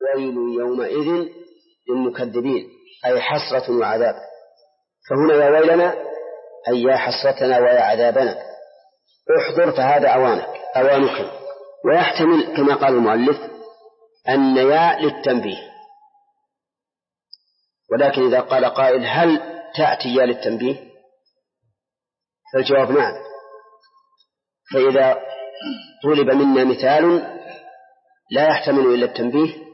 ويل يومئذ للمكذبين أي حسرة وعذاب. فهنا يا ويلنا أي يا حسرتنا ويا عذابنا احضر فهذا أوانك. ويحتمل كما قال المؤلف أن يا للتنبيه، ولكن إذا قال قائل هل تأتي يا للتنبيه فالجواب نعم. فإذا طلب منا مثال لا يحتمل إلا التنبيه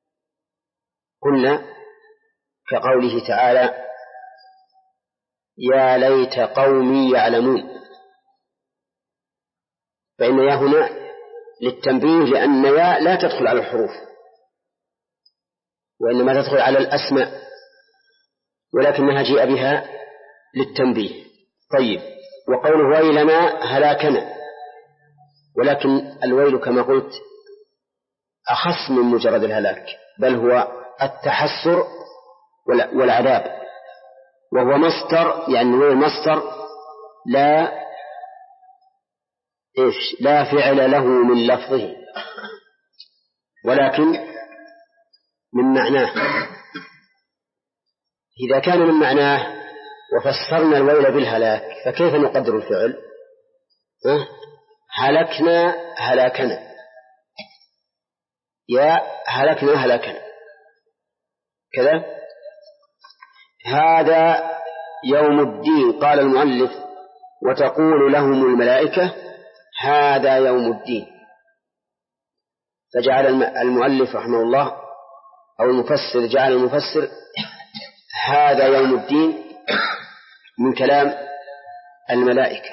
قلنا كقوله تعالى يا ليت قومي يعلمون، فإن يا هنا للتنبيه لأن يا لا تدخل على الحروف وإنما تدخل على الأسماء، ولكنها جاء بها للتنبيه. طيب، وقوله ويلنا هلاكنا، ولكن الويل كما قلت أخص من مجرد الهلاك، بل هو التحسر والعذاب، وهو مصدر، يعني هو مصدر لا فعل له من لفظه ولكن من معناه. إذا كان من معناه وفسرنا الويل بالهلاك فكيف نقدر الفعل؟ هلكنا هلاكنا، يا هلكنا هلاكنا كذا. هذا يوم الدين. قال المؤلف وتقول لهم الملائكة هذا يوم الدين، فجعل المؤلف رحمه الله أو المفسر جعل المفسر هذا يوم الدين من كلام الملائكة،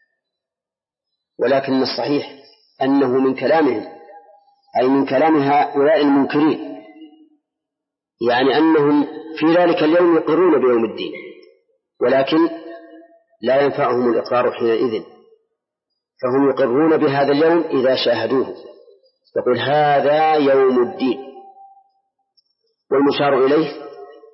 ولكن الصحيح أنه من كلامهم، أي من كلام هؤلاء المنكرين، يعني أنهم في ذلك اليوم يقرون بيوم الدين ولكن لا ينفعهم الإقرار حينئذ، فهم يقرون بهذا اليوم إذا شاهدوه. يقول هذا يوم الدين، والمشار إليه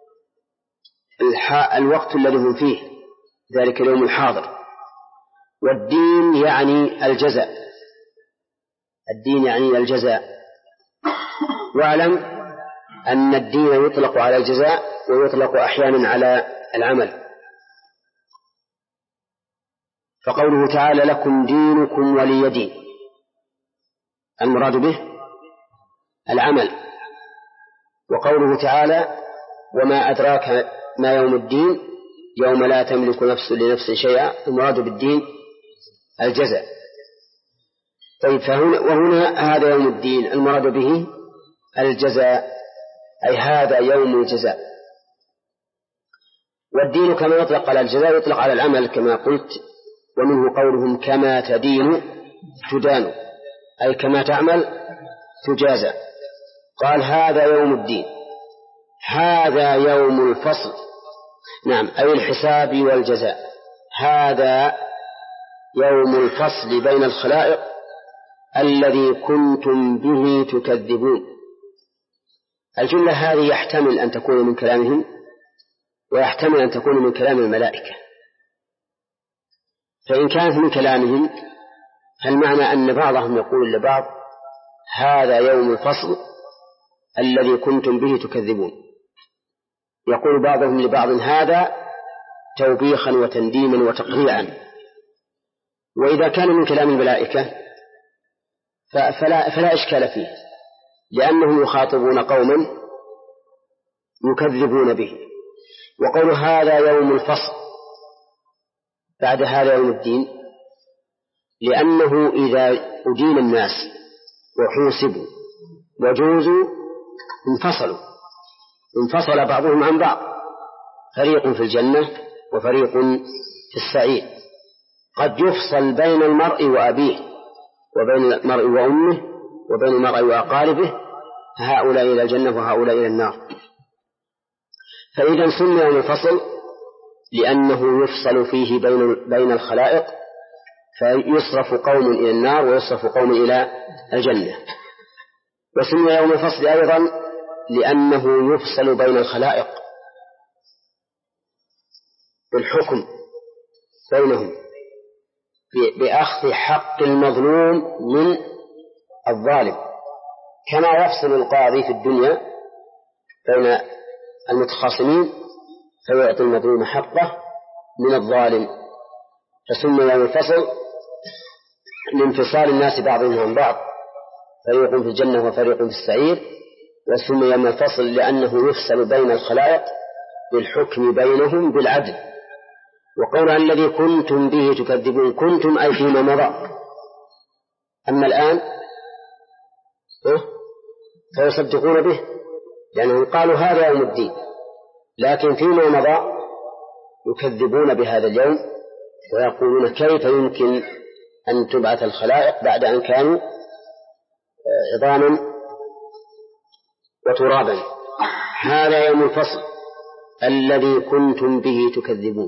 الوقت الذي هم فيه ذلك اليوم الحاضر، والدين يعني الجزاء، الدين يعني الجزاء. واعلم أن الدين يطلق على الجزاء ويطلق أحيانا على العمل، فقوله تعالى لكم دينكم ولي دين المراد به العمل، وقوله تعالى وما أدراك ما يوم الدين يوم لا تملك نفس لنفس شيئا المراد بالدين الجزاء. طيب، وهنا هذا يوم الدين المراد به الجزاء، أي هذا يوم الجزاء. والدين كما يطلق على الجزاء يطلق على العمل كما قلت، ومنه قولهم كما تدين تدان، أي كما تعمل تجازى. قال هذا يوم الدين، هذا يوم الفصل، نعم أي الحساب والجزاء، هذا يوم الفصل بين الخلائق الذي كنتم به تكذبون. الجملة هذه يحتمل أن تكون من كلامهم ويحتمل أن تكون من كلام الملائكة، فإن كانت من كلامهم هل معنى أن بعضهم يقول لبعض هذا يوم الفصل الذي كنتم به تكذبون، يقول بعضهم لبعض هذا توبيخا وتنديما وتقريعا. وإذا كان من كلام الملائكة فلا إشكال فيه، لأنهم يخاطبون قوما يكذبون به. وقول هذا يوم الفصل بعد هذا يوم الدين، لأنه إذا أدين الناس وحوسبوا وجوزوا انفصل بعضهم عن بعض، فريق في الجنة وفريق في السعير. قد يفصل بين المرء وأبيه وبين المرء وأمه وبين المرء وأقاربه، هؤلاء إلى الجنة وهؤلاء إلى النار. فإذا سمي يوم الفصل لأنه يفصل فيه بين الخلائق، فيصرف قوم إلى النار ويصرف قوم إلى الجنة. وسمي يوم الفصل أيضا لأنه يفصل بين الخلائق بالحكم بينهم بأخذ حق المظلوم من الظالم، كما يفصل القاضي في الدنيا بين المتخاصمين فيعطي المظلوم حقه من الظالم، فسمي يوم الفصل لانفصال الناس بعضهم عن بعض، فريق في الجنة وفريق في السعير. وسمي يوم الفصل لأنه يفصل بين الخلائق بالحكم بينهم بالعدل. وقول الذي كنتم به تكذبون، كنتم أي فيما مضى، أما الآن فيصدقون به لأنهم قالوا هذا يوم الدين، لكن فيما مضى يكذبون بهذا اليوم ويقولون كيف يمكن أن تبعث الخلائق بعد أن كانوا عظاما وترابا. هذا يوم الفصل الذي كنتم به تكذبون.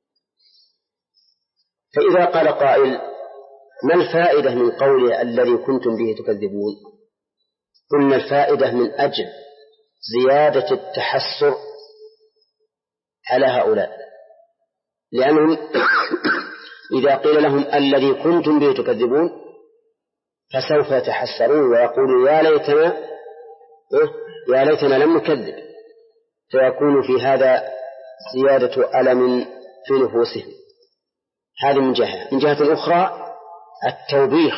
فإذا قال قائل ما الفائدة من قوله الذي كنتم به تكذبون؟ قلنا الفائدة من أجل زيادة التحسر على هؤلاء، لأنهم إذا قيل لهم الذي كنتم به تكذبون فسوف يتحسرون ويقولوا يا ليتنا لم نكذب، فيكون في هذا زيادة ألم في نفوسهم. هذه من جهة. من جهة أخرى التوبيخ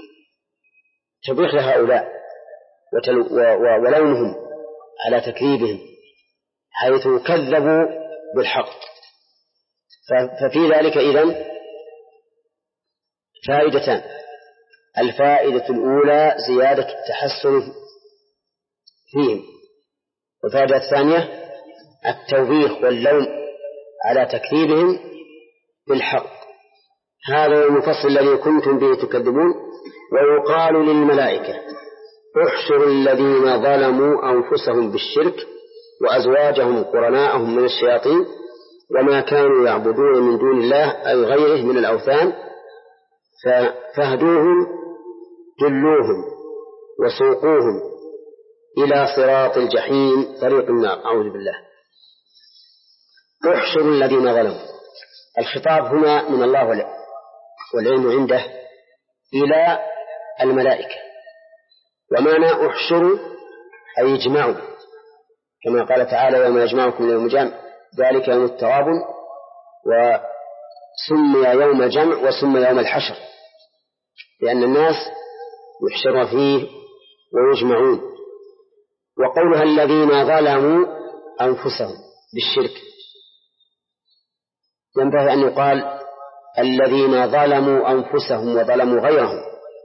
لهؤلاء ولومهم على تكذيبهم حيث كذبوا بالحق. ففي ذلك إذن فائدتان: الفائدة الأولى زيادة التحسن فيهم، والفائدة الثانية التوبيخ واللوم على تكذيبهم بالحق. هذا المفصل الذي كنتم به تكذبون. ويقال للملائكة احشروا الذين ظلموا أنفسهم بالشرك وأزواجهم قرناءهم من الشياطين وما كانوا يعبدون من دون الله أي غيره من الأوثان فاهدوهم دلوهم وسوقوهم إلى صراط الجحيم طريق النار. أعوذ بالله. احشروا الذين ظلموا، الخطاب هنا من الله والعلم عنده إلى الملائكة، ومعنى احشروا أي اجمعوا، كما قال تعالى يوم يجمعكم يوم الجمع ذلك يوم التغابن، وسمي يوم الجمع وسمي يوم الحشر لأن الناس يحشرون فيه ويجمعون. وقولها الذين ظلموا أنفسهم بالشرك ينبغي أن يقال الذين ظلموا أنفسهم وظلموا غيرهم،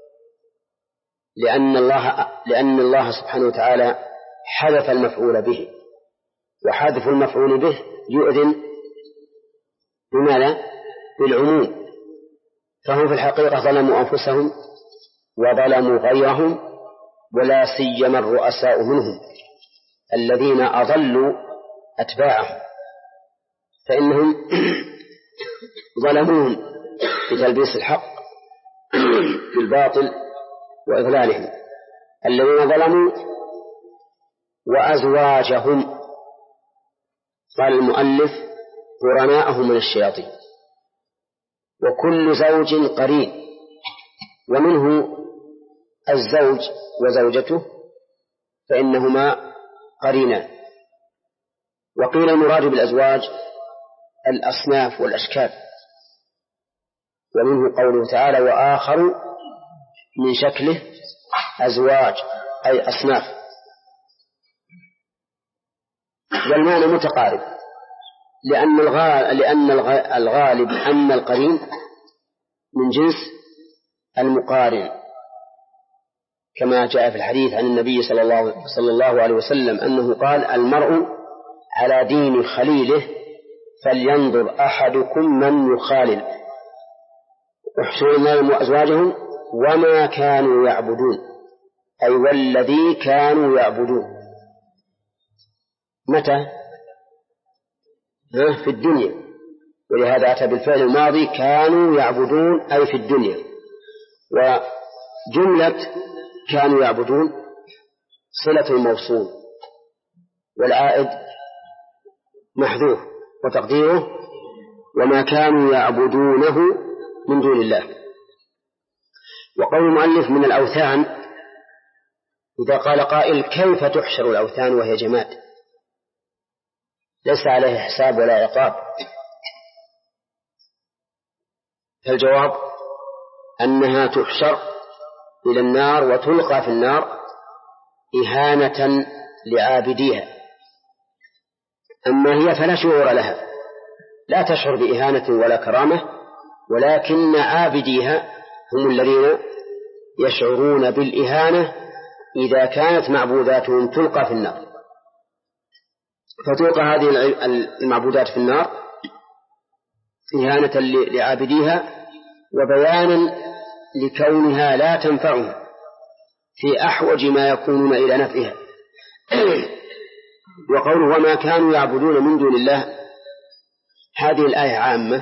لأن الله سبحانه وتعالى حذف المفعول به، وحذف المفعول به يؤذن بماذا؟ بالعموم. فهم في الحقيقة ظلموا أنفسهم وظلموا غيرهم، ولا سيما الرؤساء منهم الذين أضلوا أتباعهم، فإنهم ظلموهم بتلبيس الحق بالباطل وإضلالهم. الذين ظلموا وأزواجهم، قال المؤلف قرناءهم من الشياطين، وكل زوج قرين، ومنه الزوج وزوجته فإنهما قرينان. وقيل المراد بالأزواج الأصناف والأشكال، ومنه قوله تعالى وآخر من شكله أزواج أي أصناف، والمعنى متقارب، لأن الغالب أن القرين من جنس المقارن، كما جاء في الحديث عن النبي صلى الله عليه وسلم أنه قال المرء على دين خليله فلينظر أحدكم من يخالل. احشروا النار وأزواجهم وما كانوا يعبدون، أي والذي كانوا يعبدون. متى؟ في الدنيا، ولهذا أتى بالفعل الماضي كانوا يعبدون أي في الدنيا. وجملة كانوا يعبدون صلة الموصول والعائد محذوف، وتقديره وما كانوا يعبدونه من دون الله. وقول المؤلف من الأوثان إذا قال قائل كيف تحشر الأوثان وهي جماد ليس عليه حساب ولا عقاب؟ فالجواب أنها تحشر إلى النار وتلقى في النار إهانة لعابديها. أما هي فلا شعور لها، لا تشعر بإهانة ولا كرامة، ولكن عابديها هم الذين يشعرون بالإهانة إذا كانت معبوداتهم تلقى في النار. فتلقى هذه المعبودات في النار إهانة لعابديها وبيانا لكونها لا تنفعهم في أحوج ما يكونون إلى نفعها. وقوله وما كانوا يعبدون من دون الله، هذه الآية عامة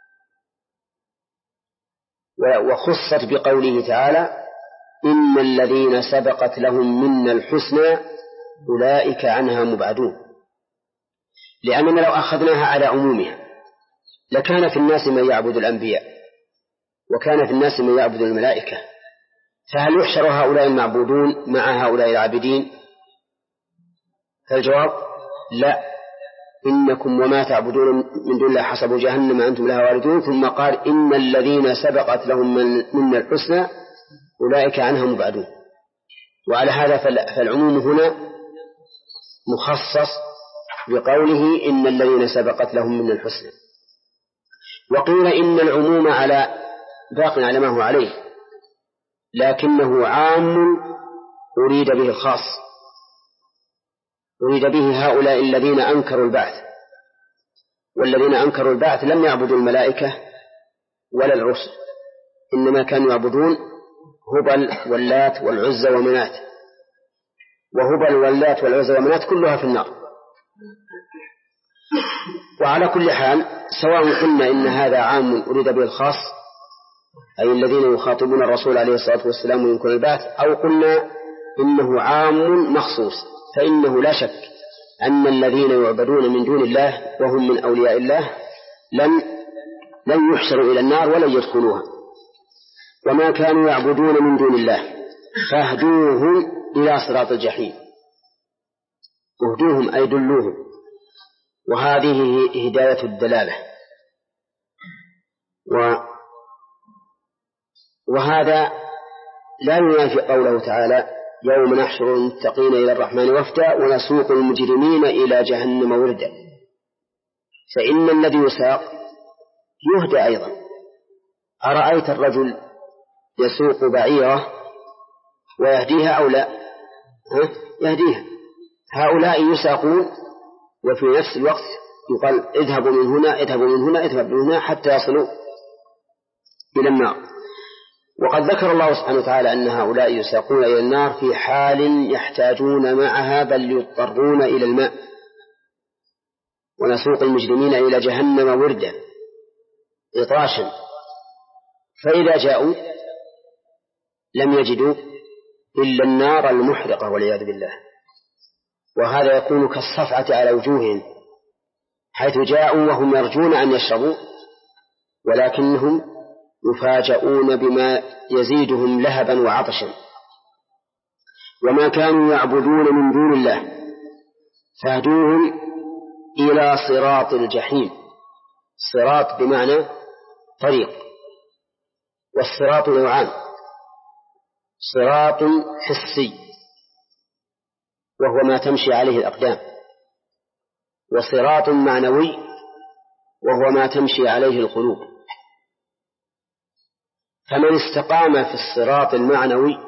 وخصت بقوله تعالى إن الذين سبقت لهم منا الحسنى أولئك عنها مبعدون، لأننا لو أخذناها على عمومها لكان في الناس من يعبد الأنبياء وكان في الناس من يعبد الملائكة، فهل يحشر هؤلاء المعبودون مع هؤلاء العابدين؟ فالجواب لا، إنكم وما تعبدون من دون الله حسب جهنم أنتم لها واردون. ثم قال إن الذين سبقت لهم منا الحسنى أولئك عنها مبعدون. وعلى هذا فالعموم هنا مخصص بقوله إن الذين سبقت لهم منا الحسنى. وقيل إن العموم باق على ما هو عليه، لكنه عام أريد به الخاص، أريد به هؤلاء الذين أنكروا البعث، والذين أنكروا البعث لم يعبدوا الملائكة ولا الرسل، إنما كانوا يعبدون هبل واللات والعزى ومنات، وهبل واللات والعزى ومنات كلها في النار. وعلى كل حال سواء قلنا إن هذا عام أريد به الخاص أي الذين يخاطبون الرسول عليه الصلاة والسلام وينكرون البعث، أو قلنا إنه عام مخصوص، فإنه لا شك أن الذين يعبدون من دون الله وهم من أولياء الله لن يحشروا إلى النار ولن يدخلوها. وما كانوا يعبدون من دون الله فاهدوهم إلى صراط الجحيم، اهدوهم أي دلوهم، وهذه هداية الدلالة. وهذا لا ينافي قوله تعالى يوم نحشر المتقين إلى الرحمن وفدا ونسوق المجرمين إلى جهنم وردا، فإن الذي يساق يهدى أيضا. أرأيت الرجل يسوق بعيرة ويهديها أو لا؟ يهديها. هؤلاء يساقون وفي نفس الوقت يقال اذهبوا من هنا اذهبوا من هنا اذهبوا من هنا حتى يصلوا إلى النار. وقد ذكر الله سبحانه وتعالى أن هؤلاء يساقون إلى النار في حال يحتاجون معها بل يضطرون إلى الماء. ونسوق المجرمين إلى جهنم وردا إطراشا، فإذا جاءوا لم يجدوا إلا النار المحرقة والعياذ بالله. وهذا يكون كالصفعة على وجوههم، حيث جاءوا وهم يرجون أن يشربوا ولكنهم يفاجؤون بما يزيدهم لهبا وعطشا. وما كانوا يعبدون من دون الله فاهدوهم إلى صراط الجحيم. صراط بمعنى طريق، والصراط نوعان: صراط حسي وهو ما تمشي عليه الأقدام، وصراط معنوي وهو ما تمشي عليه القلوب. فمن استقام في الصراط المعنوي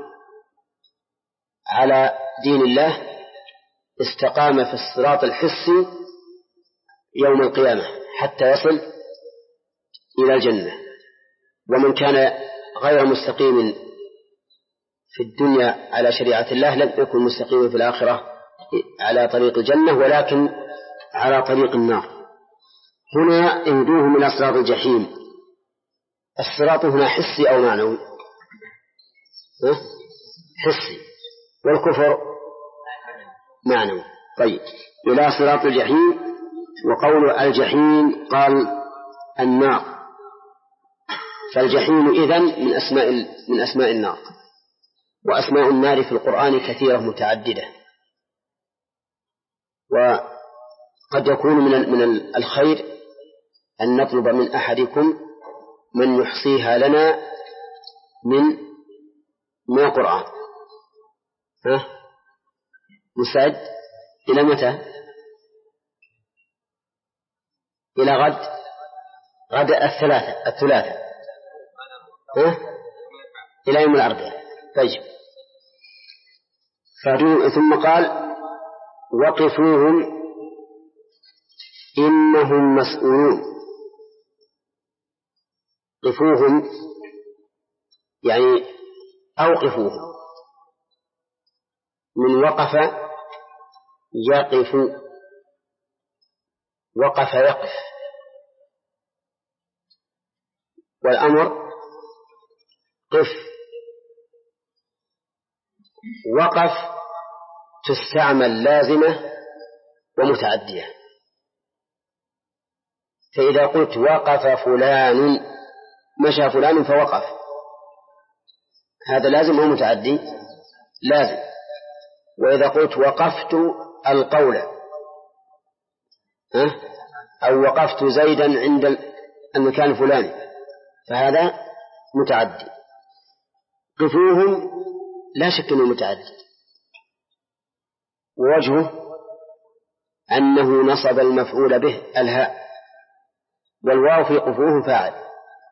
على دين الله استقام في الصراط الحسي يوم القيامة حتى يصل إلى الجنة. ومن كان غير مستقيم في الدنيا على شريعة الله لن يكن مستقيما في الآخرة على طريق الجنة ولكن على طريق النار. هنا اهدوهم إلى صراط الجحيم. الصراط هنا حسي أو معنوي؟ حسي، والكفر معنوي. طيب، إلى صراط الجحيم. وقول الجحيم قال النار، فالجحيم إذن من أسماء النار. وأسماء النار في القرآن كثيرة متعددة، وقد يكون من الخير أن نطلب من أحدكم من يحصيها لنا من القرآن. مستعد إلى متى؟ إلى غد الثلاثة إلى يوم الأربعاء. طيب. ثم قال وقفوهم إنهم مسؤولون. قفوهم يعني أوقفوهم، من وقف يقف، وقف يقف، والأمر قف. وقف تستعمل لازمة ومتعدية، فإذا قلت وقف فلان، مشى فلان فوقف، هذا لازم أو متعدي؟ لازم. وإذا قلت وقفت القول أو وقفت زيدا عند المكان الفلاني فهذا متعدي. قفوهم لا شك أنه متعدد، ووجهه أنه نصب المفعول به الهاء، والواو في قفوهم فاعل.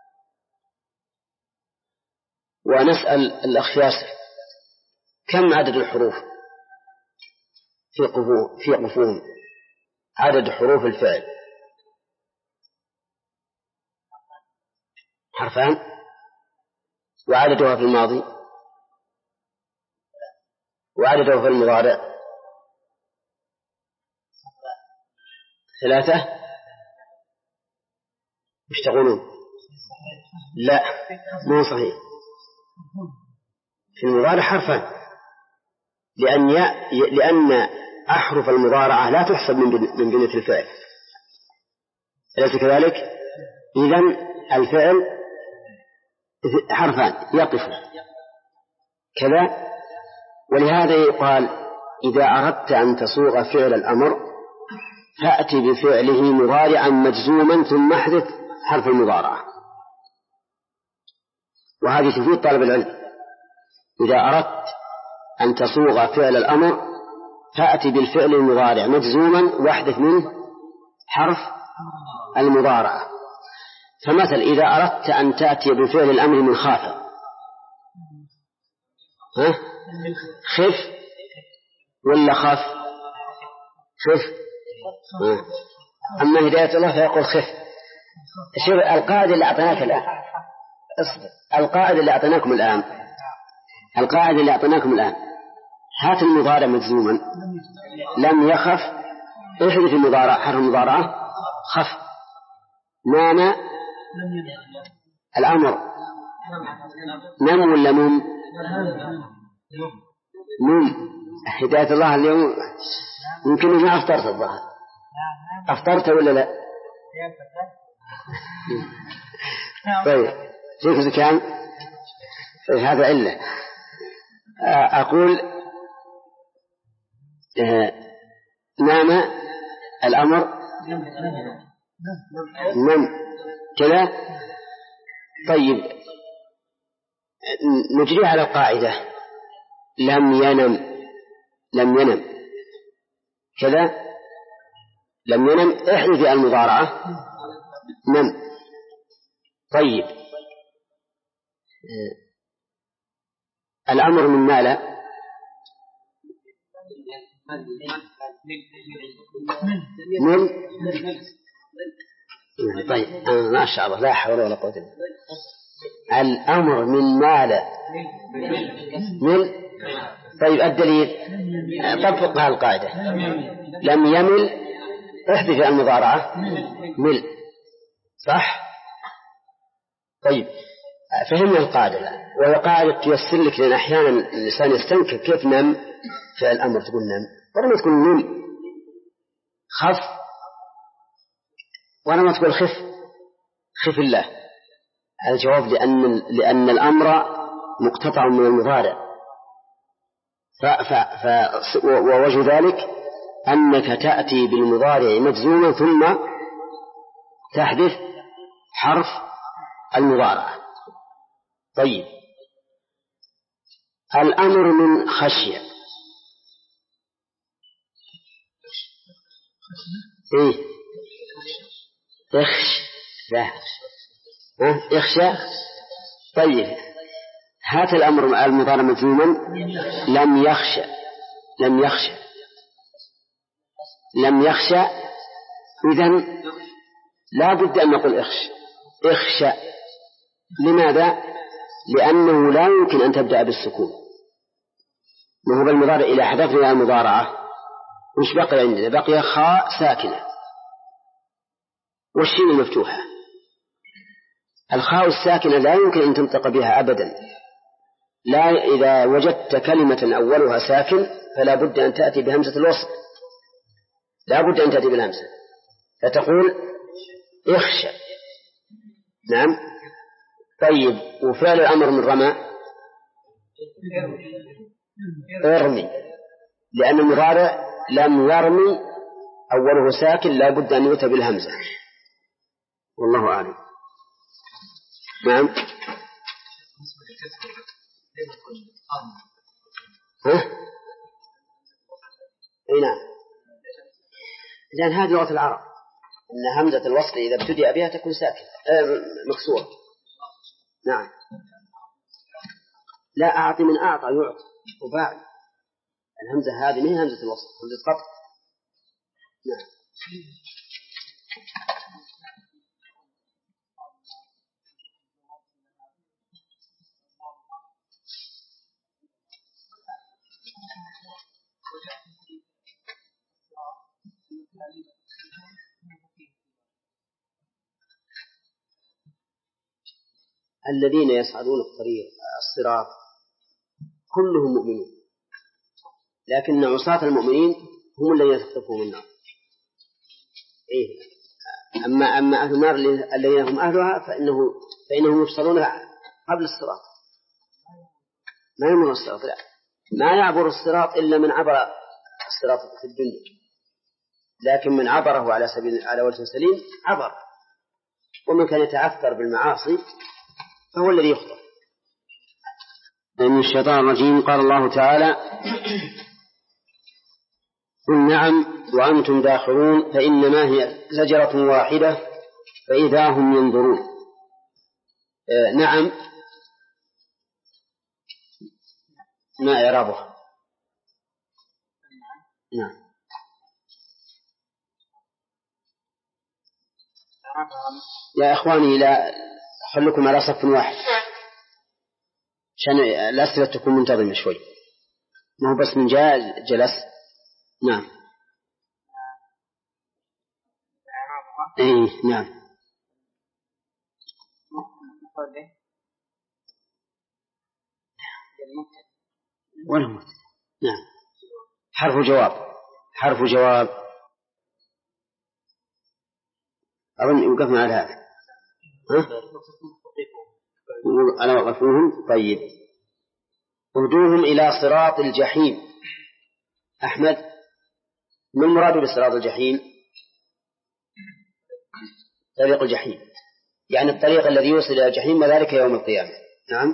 ونسأل الأخ ياسر كم عدد الحروف في قفوهم؟ عدد حروف الفعل حرفان، وعددها في الماضي، وعددها في المضارع 3. مش تقولون؟ لا، مو صحيح. في المضارع حرفان، لأن أحرف المضارعة لا تحسب من بنية الفعل، أليس كذلك؟ إذن الفعل حرفان يقف كذا. ولهذا يقال إذا أردت أن تصوغ فعل الأمر فأتي بفعله مضارعا مجزوما ثم احذف حرف المضارعة، وهذه تفيد طالب العلم. إذا أردت أن تصوغ فعل الأمر فأتي بالفعل المضارع مجزوما واحذف منه حرف المضارعة. فمثل إذا أردت أن تأتي بفعل الأمر من خاف، خف ولا خاف؟ خف. أما هداية الله فيقول خف. شوف القاعدة اللي أعطيناك الآن، القاعدة اللي أعطيناكم الآن، هات المضارع مجزوما لم يخف، احذف المضارع حرف المضارعة خف. نام الأمر نم ولا نم؟ نم. هداية الله اليوم يمكن ما أفطرت الظهر، أفطرت ولا لا؟ طيب شوف كان هذا علة. أقول نام الأمر نم كذا. طيب نجري على القاعدة لم ينم كذا، لم ينم احذف المضارعة نم. طيب الأمر من مال من. طيب ما شاء الله لا حول ولا قوة إلا بالله. الأمر من مال من. طيب الدليل طبق هذه القاعدة لم يمل احذف المضارعة مل، صح؟ طيب فهمنا القاعدة الآن، وهي قاعدة تيسر لك، لأن أحيانا الإنسان يستنكر كيف نم فعل الأمر تقول نم، ولما تقول نم خف، ولما تقول خف الله. الجواب لأن الأمر مقتطع من المضارع، ووجه ذلك أنك تأتي بالمضارع مجزوما ثم تحذف حرف المضارعة. طيب، الأمر من خشية. اخشى. طيب، هات الأمر المضارع مجزوما. لم يخشى إذن لا بد أن نقول اخشى. لماذا؟ لأنه لا يمكن أن تبدأ بالسكون، وهو المضارع إلى حذفنا المضارعة وش بقي عندنا؟ بقي خاء ساكنة والشين مفتوحة. الخاء الساكنة لا يمكن أن تنطق بها أبدا، لا إذا وجدت كلمة أولها ساكن فلا بد أن تأتي بهمزة الوصل، لا بد أن تأتي بالهمزة، فتقول اخشى. نعم. طيب، وفعل الأمر من رمى ارمي، لأن المضارع لم يرمي أوله ساكن لا بد أن يؤتى بالهمزة، والله أعلم. نعم. أي نعم، لأن هذه لغة العرب أن همزة الوصل إذا ابتدأ بها تكون ساكن مكسورة. نعم. لا، أعطي من أعطى يعطي وباعي، الهمزة هذه ما هي همزة الوصل، همزة قطع. نعم. الذين يصعدون الصراط كلهم مؤمنون، لكن عصاة المؤمنين هم الذين تخطفهم النار. أما أهل النار الذين هم أهلها فإنهم يفصلون قبل الصراط، ما يمر الصراط، لا، ما يعبر الصراط إلا من عبر الصراط في الدنيا، لكن من عبره على وجه سليم عبر، ومن كان يتعثر بالمعاصي فهو الذي يخطئ. من الشيطان الرجيم. قال الله تعالى: قل نعم وأنتم داخرون فإنما هي زجرة واحدة فإذا هم ينظرون. نعم، ما إعرابها؟ نعم. يا إخواني، لا خلكم على صف واحد عشان الأسئلة تكون منتظمة شوي، ما هو بس من جاء جلس. نعم. نعم. ولا مبتدأ. نعم. حرف جواب أظن يوقفنا على هذا. أنا وقفوهم. طيب، اهدوهم إلى صراط الجحيم. أحمد، ما المراد بصراط الجحيم؟ طريق الجحيم، يعني الطريق الذي يوصل إلى الجحيم وذلك يوم القيامة. نعم.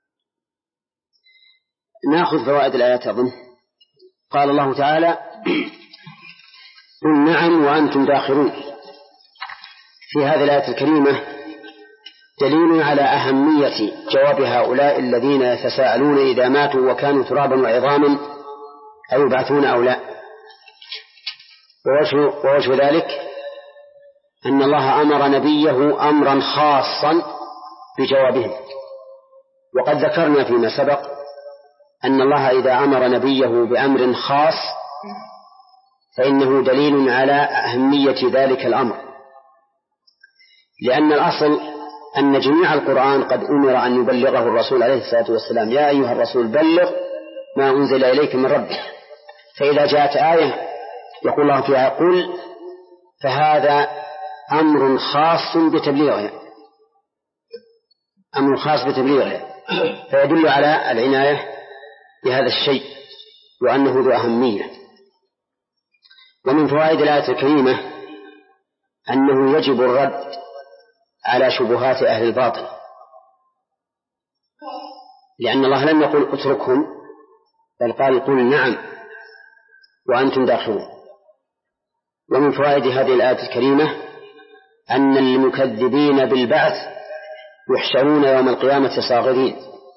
نأخذ فوائد الآيات أظن. قال الله تعالى: قل نعم وأنتم داخرون. في هذه الآية الكريمة دليل على أهمية جواب هؤلاء الذين يتساءلون إذا ماتوا وكانوا ترابا وعظاما أيبعثون أو لا. ووجه ذلك أن الله أمر نبيه أمرا خاصا بجوابهم، وقد ذكرنا فيما سبق أن الله إذا أمر نبيه بأمر خاص فإنه دليل على أهمية ذلك الأمر، لأن الأصل أن جميع القرآن قد أمر أن يبلغه الرسول عليه الصلاة والسلام: يا أيها الرسول بلغ ما أنزل إليك من ربك. فإذا جاءت آية يقول الله فيها قل، فهذا أمر خاص بتبليغها، فيدل على العناية بهذا الشيء وأنه ذو أهمية. ومن فوائد الآية الكريمة أنه يجب الرد على شبهات أهل الباطل، لأن الله لم يقل اتركهم، بل قال قل نعم وأنتم داخلون. ومن فوائد هذه الآية الكريمة أن المكذبين بالبعث يحشرون يوم القيامة صاغرين،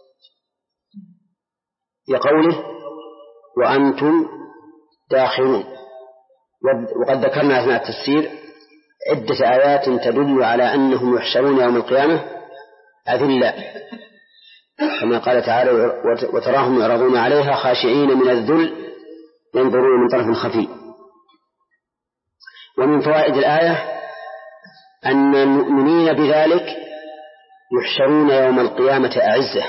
لقوله وأنتم داخلون. وقد ذكرنا أثناء التفسير عدة آيات تدل على أنهم يحشرون يوم القيامة أذلاء، كما قال تعالى وتراهم يعرضون عليها خاشعين من الذل ينظرون من طرف خفي. ومن فوائد الآية أن المؤمنين بذلك يحشرون يوم القيامة أعزة،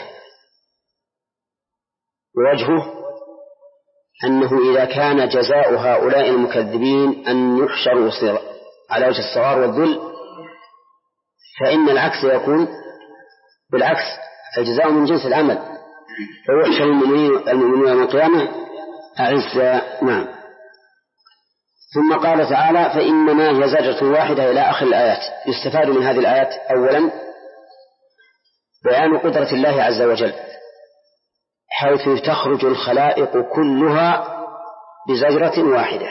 ووجهه أنه إذا كان جزاء هؤلاء المكذبين أن يحشروا على وجه الصغار والذل، فإن العكس يكون بالعكس، الجزاء من جنس العمل، فيحشر المؤمنين يوم القيامة أعزة. نعم. ثم قال تعالى فإنما هي زجرة واحدة إلى آخر الآيات. يستفاد من هذه الآيات أولا بيان قدرة الله عز وجل، حيث تخرج الخلائق كلها بزجرة واحدة،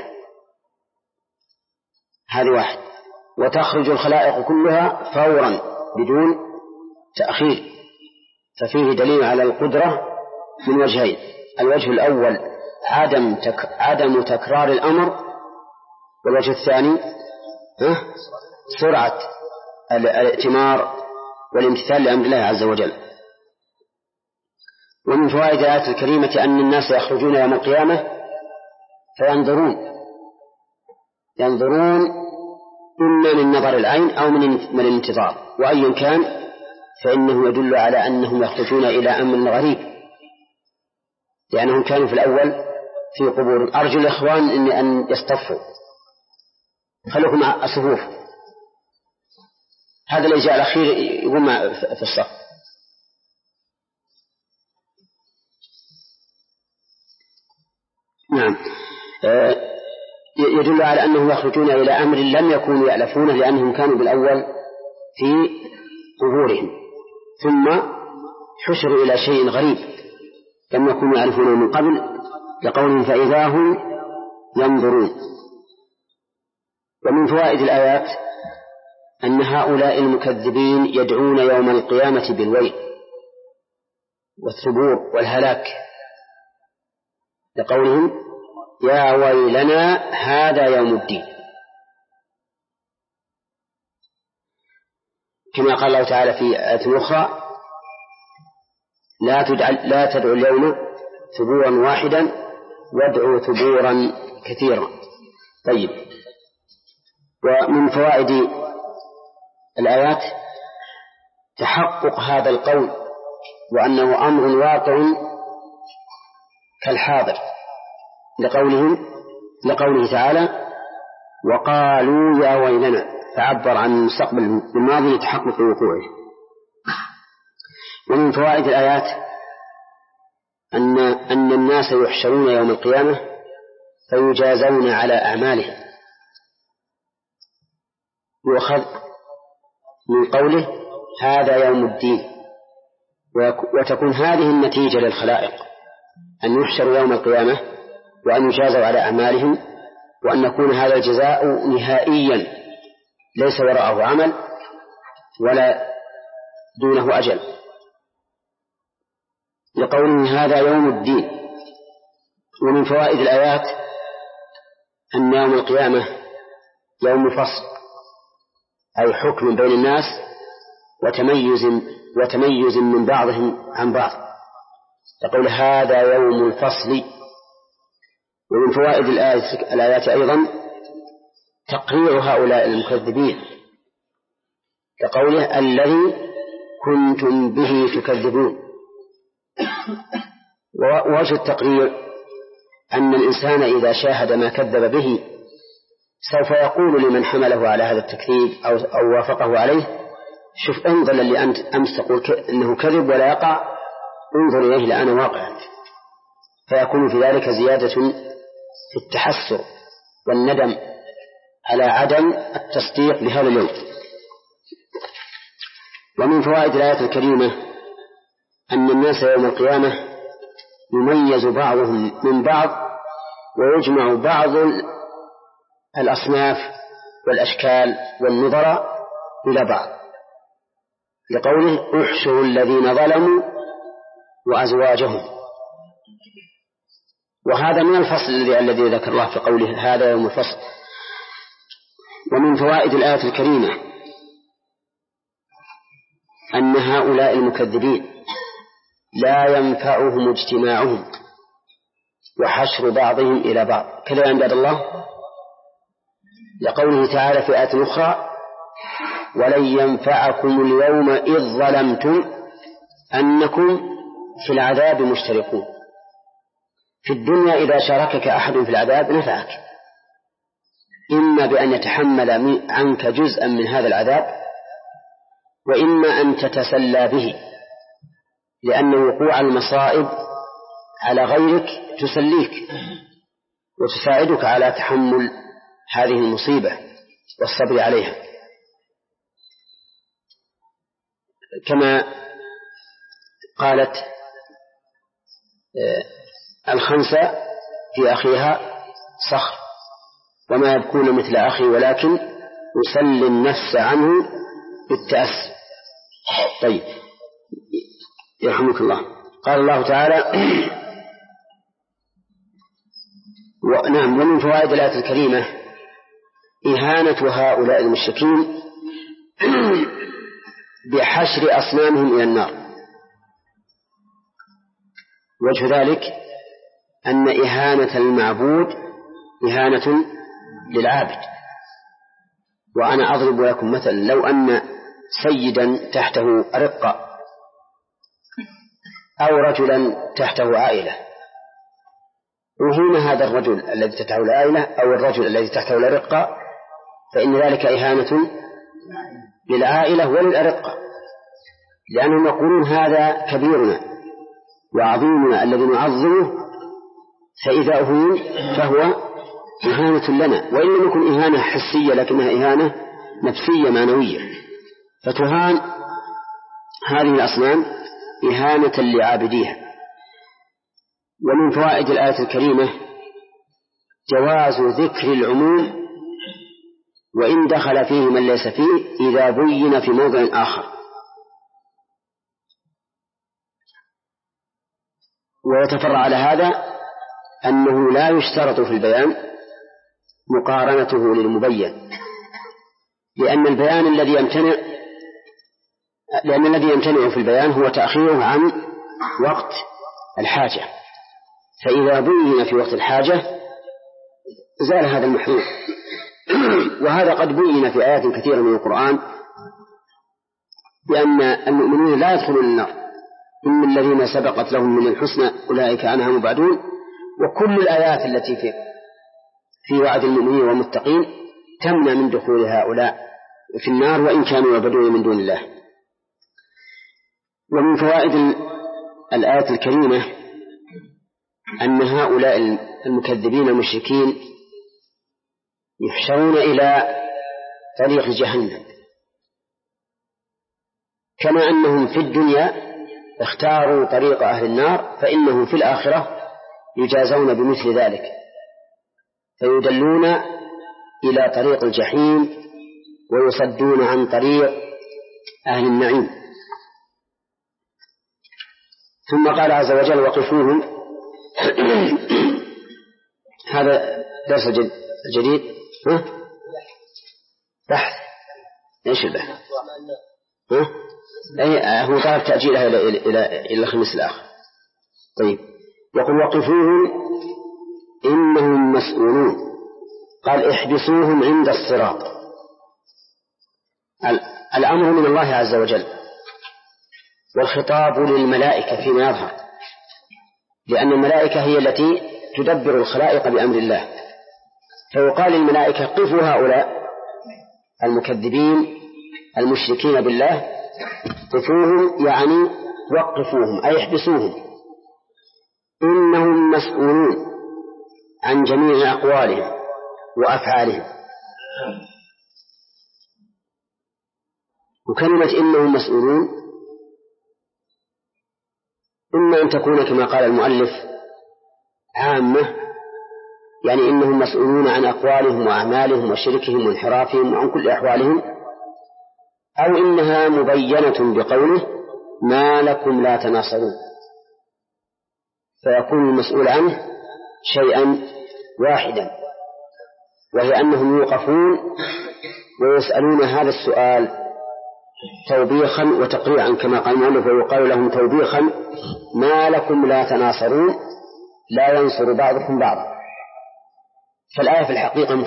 هذه واحد، وتخرج الخلائق كلها فورا بدون تأخير، ففيه دليل على القدرة من وجهين: الوجه الأول عدم تكرار الأمر، والوجه الثاني سرعة الائتمار والامتثال لأمر الله عز وجل. ومن فوائد الآية الكريمة أن الناس يخرجون يوم القيامة ينظرون إما من نظر العين أو من الانتظار، وأيا كان فإنه يدل على أنهم يخرجون إلى أمر غريب، لأنهم كانوا في الأول في قبور. أرجو الإخوان أن يصطفوا، خلوكم مع الصفوف، هذا اللي جاء الأخير يقوم في الصف. نعم. يدل على أنهم يخرجون إلى أمر لم يكونوا يألفونه، لأنهم كانوا بالأول في قبورهم، ثم حشروا إلى شيء غريب لم يكونوا يعرفونه من قبل، لقولهم فإذا هم ينظرون. ومن فوائد الآيات أن هؤلاء المكذبين يدعون يوم القيامة بالويل والثبور والهلاك، لقولهم يا ويلنا هذا يوم الدين، كما قال الله تعالى في آية أخرى لا تدعوا اليوم ثبورا واحدا وادعوا ثبورا كثيرا. طيب. ومن فوائد الآيات تحقق هذا القول، وأنه أمر واقع كالحاضر، لقوله تعالى وقالوا يا ويلنا، فعبر عن المستقبل بالماضي لتحقق وقوعه. ومن فوائد الآيات أن الناس يحشرون يوم القيامة فيجازون على أعمالهم، يؤخذ من قوله هذا يوم الدين، وتكون هذه النتيجة للخلائق أن يحشروا يوم القيامة وأن يجازوا على أعمالهم، وأن يكون هذا الجزاء نهائيا ليس وراءه عمل ولا دونه أجل، لقوله هذا يوم الدين. ومن فوائد الآيات أن يوم القيامة يوم فصل، أي حكم بين الناس وتميز من بعضهم عن بعض، تقول هذا يوم الفصل. ومن فوائد الآيات أيضا تقرير هؤلاء المكذبين، كقوله الذي كنتم به تكذبون. ووجه التقرير أن الإنسان إذا شاهد ما كذب به سوف يقول لمن حمله على هذا التكذيب أو وافقه عليه شوف انظر اللي أنت أمس تقول إنه كذب ولا يقع، انظر إليه الآن واقعا. فيكون في ذلك زيادة في التحسر والندم على عدم التصديق بهذا اليوم. ومن فوائد الآية الكريمة أن الناس يوم القيامة يميز بعضهم من بعض ويجمع بعض الأصناف والأشكال والنظراء إلى بعض، لقوله احشروا الذين ظلموا وأزواجهم. وهذا من الفصل الذي ذكر الله في قوله هذا يوم الفصل. ومن فوائد الآية الكريمة أن هؤلاء المكذبين لا ينفعهم اجتماعهم وحشر بعضهم إلى بعض، كذا عند الله، لقوله تعالى في آية أخرى ولن ينفعكم اليوم إذ ظلمتم أنكم في العذاب مشتركون. في الدنيا إذا شاركك أحد في العذاب نفعك، إما بأن يتحمل عنك جزءا من هذا العذاب، وإما أن تتسلى به، لأن وقوع المصائب على غيرك تسليك وتساعدك على تحمل هذه المصيبة والصبر عليها. كما قالت الخنسة في أخيها صخر وما يبكون مثل أخي ولكن يسلي النفس عنه بالتأسي. طيب يرحمك الله. قال الله تعالى نعم. ومن فوائد الآية الكريمة إهانة هؤلاء المشركين بحشر أصنامهم إلى النار. وجه ذلك أن إهانة المعبود إهانة للعابد. وأنا أضرب لكم مثلا، لو أن سيدا تحته رقة أو رجلا تحته عائلة، وهين هذا الرجل الذي تحته العائلة أو الرجل الذي تحته الرقة، فإن ذلك إهانة للعائلة وللأرقة، لأنهم يقولون هذا كبيرنا وعظيمنا الذي نعظمه، فإذا أهين فهو إهانة لنا، وإن لم يكن إهانة حسية لكنها إهانة نفسية معنوية. فتهان هذه الأصنام إهانة لعابديها. ومن فوائد الآية الكريمة جواز ذكر العموم وإن دخل فيه من ليس فيه إذا بين في موضع آخر. ويتفرع على هذا أنه لا يشترط في البيان مقارنته للمبين، لأن الذي يمتنع في البيان هو تأخيره عن وقت الحاجة، فإذا بين في وقت الحاجة زال هذا المحذور. وهذا قد بين في آيات كثيرة من القرآن بأن المؤمنين لا يدخلون النار، إن الذين سبقت لهم من الحسنى أولئك عنها مبعدون. وكل الآيات التي في وعد المؤمنين والمتقين تمنع من دخول هؤلاء في النار وإن كانوا يعبدون من دون الله. ومن فوائد الآية الكريمة أن هؤلاء المكذبين المشركين يحشرون إلى طريق جهنم، كما أنهم في الدنيا اختاروا طريق أهل النار، فإنهم في الآخرة يجازون بمثل ذلك، فيدلون إلى طريق الجحيم ويصدون عن طريق أهل النعيم. ثم قال عز وجل وقفوهم. هذا درس جديد. بحث. ايش البحث؟ هو طلب تأجيلها إلى الخميس الآخر. طيب يقول وقفوهم إنهم مسؤولون. قال احبسوهم عند الصراط. الأمر من الله عز وجل، والخطاب للملائكة فيما يظهر، لأن الملائكة هي التي تدبر الخلائق بأمر الله، فيقال للملائكة قفوا هؤلاء المكذبين المشركين بالله، قفوهم يعني وقفوهم أي احبسوهم، إنهم مسؤولون عن جميع أقوالهم وأفعالهم. وكلمة إنهم مسؤولون إما أن تكون كما قال المؤلف عامة، يعني إنهم مسؤولون عن أقوالهم وأعمالهم وشركهم وانحرافهم وعن كل أحوالهم، أو إنها مبينة بقوله ما لكم لا تناصرون، فيكون المسؤول عنه شيئا واحدا، وهي أنهم يوقفون ويسألون هذا السؤال توبيخا وتقريعا كما قال المؤلف، ويقال لهم توبيخا ما لكم لا تناصرون، لا ينصر بعضكم بعضا. فالآية في الحقيقة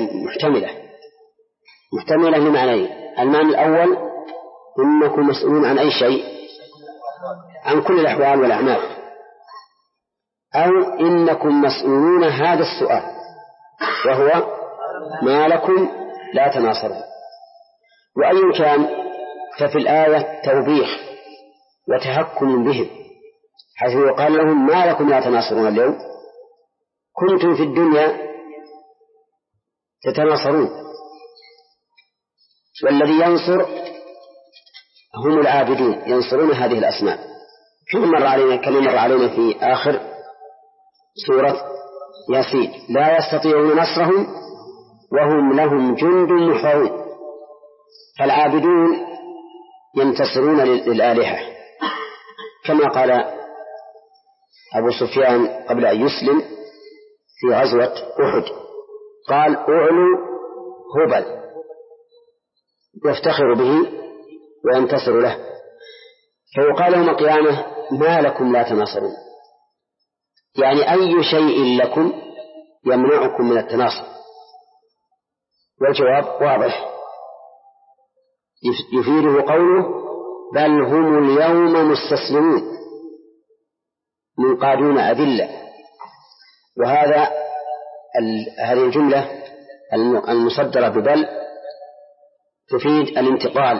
محتملة لمعنيين: المعنى الأول إنكم مسؤولون عن أي شيء، عن كل الأحوال والأعمال، أو إنكم مسؤولون هذا السؤال وهو ما لكم لا تناصرون. وأي كان ففي الآية توبيخ وتهكم بهم، حيث يقال لهم ما لكم لا تناصرون اليوم، كنتم في الدنيا تتناصرون، والذي ينصر هم العابدون ينصرون هذه الأسماء، كما مر علينا في آخر سورة ياسين: لا يستطيعون نصرهم وهم لهم جند محضرون. فالعابدون ينتصرون للآلهة، كما قال أبو سفيان قبل أن يسلم في غزوة أحد، قال أعلو هبل، يفتخر به وينتصر له. فيقال يوم القيامة ما لكم لا تناصرون، يعني أي شيء لكم يمنعكم من التناصر؟ والجواب واضح يفيده قوله بل هم اليوم مستسلمون منقادون أذلة. وهذا هذه الجملة المصدرة ببل تفيد الانتقال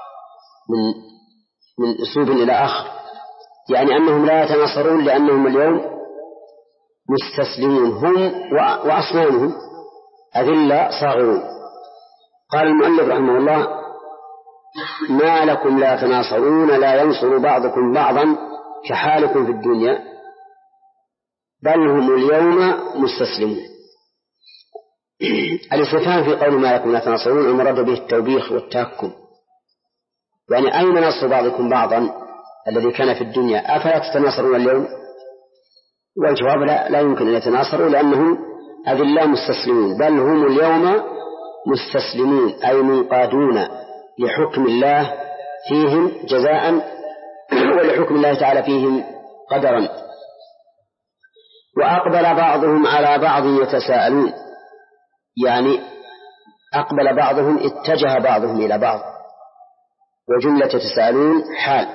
من أسلوب إلى آخر، يعني أنهم لا يتناصرون لأنهم اليوم مستسلمون، هم وأصنامهم أذلة صاغرون. قال المؤلف رحمه الله ما لكم لا تناصرون، لا ينصر بعضكم بعضا كحالكم في الدنيا، بل هم اليوم مستسلمون. الاستفهام في قول ما لكم لا تناصرون المراد به التوبيخ والتهكم، يعني أين نصر بعضكم بعضا الذي كان في الدنيا؟ أفلا تتناصرون اليوم؟ والجواب لا يمكن أن يتناصروا لأنهم أذلاء مستسلمون، بل هم اليوم مستسلمون أي منقادون لحكم الله فيهم جزاء ولحكم الله تعالى فيهم قدرا. وأقبل بعضهم على بعض يتساءلون، يعني أقبل بعضهم اتجه بعضهم إلى بعض، وجملة يتساءلون حال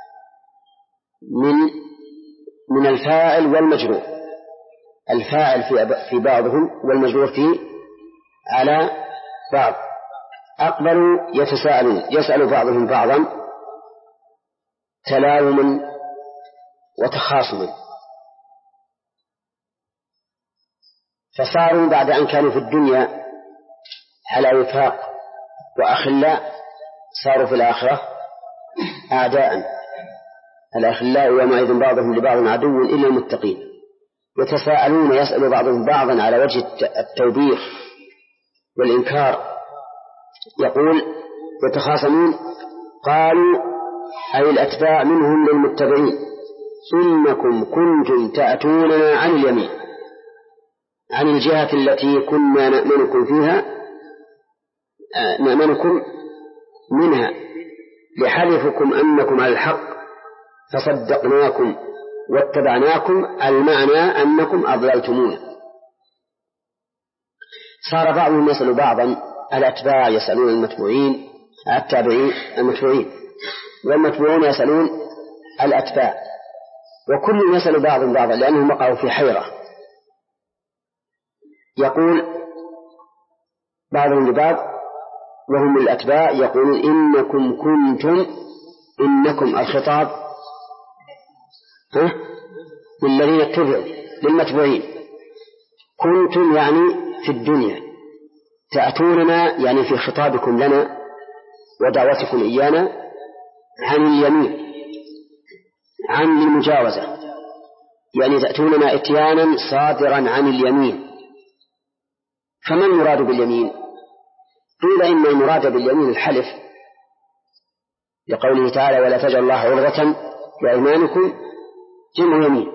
من الفاعل والمجرور، الفاعل في بعضهم والمجرور في على بعض. أقبلوا يتساءلون يسأل بعضهم بعضا تلاوما وتخاصما، فصاروا بعد أن كانوا في الدنيا على وفاق وأخلاء صاروا في الآخرة أعداء. الأخلاء يومئذ بعضهم لبعض عدو إلا المتقين. يتساءلون يسأل بعضهم بعضا على وجه التوبيخ والإنكار. يقول يتخاصمون قالوا أي الأتباع منهم للمتبعين إنكم كنتم تأتوننا عن اليمين، عن الجهة التي كنا نأمنكم فيها نأمنكم منها لحلفكم أنكم على الحق فصدقناكم واتبعناكم، المعنى أنكم أضللتمونا. صار بعضهم يسأل بعضا، الأتباع يسألون المتبوعين، التابعين المتبوعين، والمتبوعون يسألون الأتباع، وكل يسأل بعضهم بعضا لأنهم وقعوا في حيرة. يقول بعضهم لبعض وهم الأتباع يقولون إنكم كنتم، إنكم الخطاب للذين اتبعوا للمتبوعين كنتم يعني في الدنيا تأتوننا يعني في خطابكم لنا ودعوتكم إيانا عن اليمين عن المجاوزة يعني تأتوننا إتيانا صادرا عن اليمين. فما المراد باليمين؟ قيل إن المراد باليمين الحلف لقوله تعالى ولا تجعل الله عرضة لأيمانكم جمع يمين.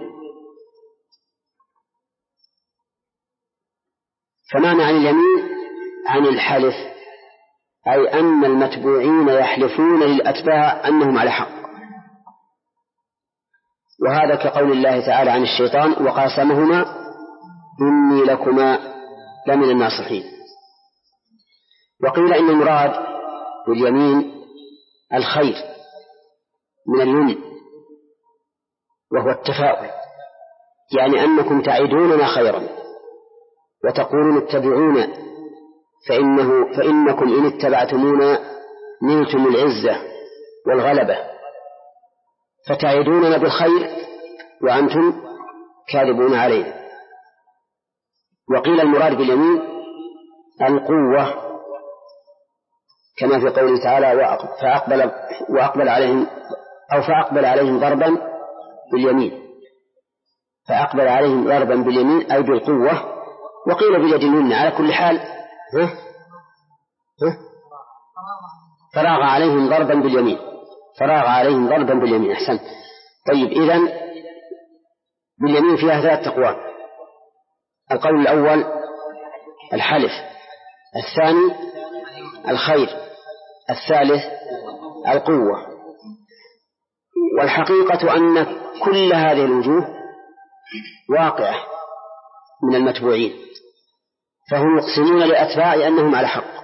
فمعنى عن اليمين عن الحلف أي أن المتبوعين يحلفون للأتباع أنهم على حق. وهذا كقول الله تعالى عن الشيطان وقاسمهما إني لكما لمن الناصحين. وقيل إن المراد باليمين الخير من اليمين وهو التفاؤل يعني أنكم تعدوننا خيرا وتقولون اتبعونا فإنكم إن اتبعتمونا نلتم العزة والغلبة فتعدوننا بالخير وأنتم كاذبون علينا. وقيل المراد باليمين القوة كما في قوله تعالى فأقبل عليهم ضربا باليمين فأقبل عليهم ضربا باليمين أي بالقوة. وقيل باليد اليمنى على كل حال فراغ عليهم ضربا باليمين أحسن. طيب إذن باليمين فيها 3 أقوال. القول الأول الحلف الثاني الخير الثالث القوة. والحقيقة أن كل هذه الوجوه واقعة من المتبوعين فهم يقسمون لأتباع أنهم على حق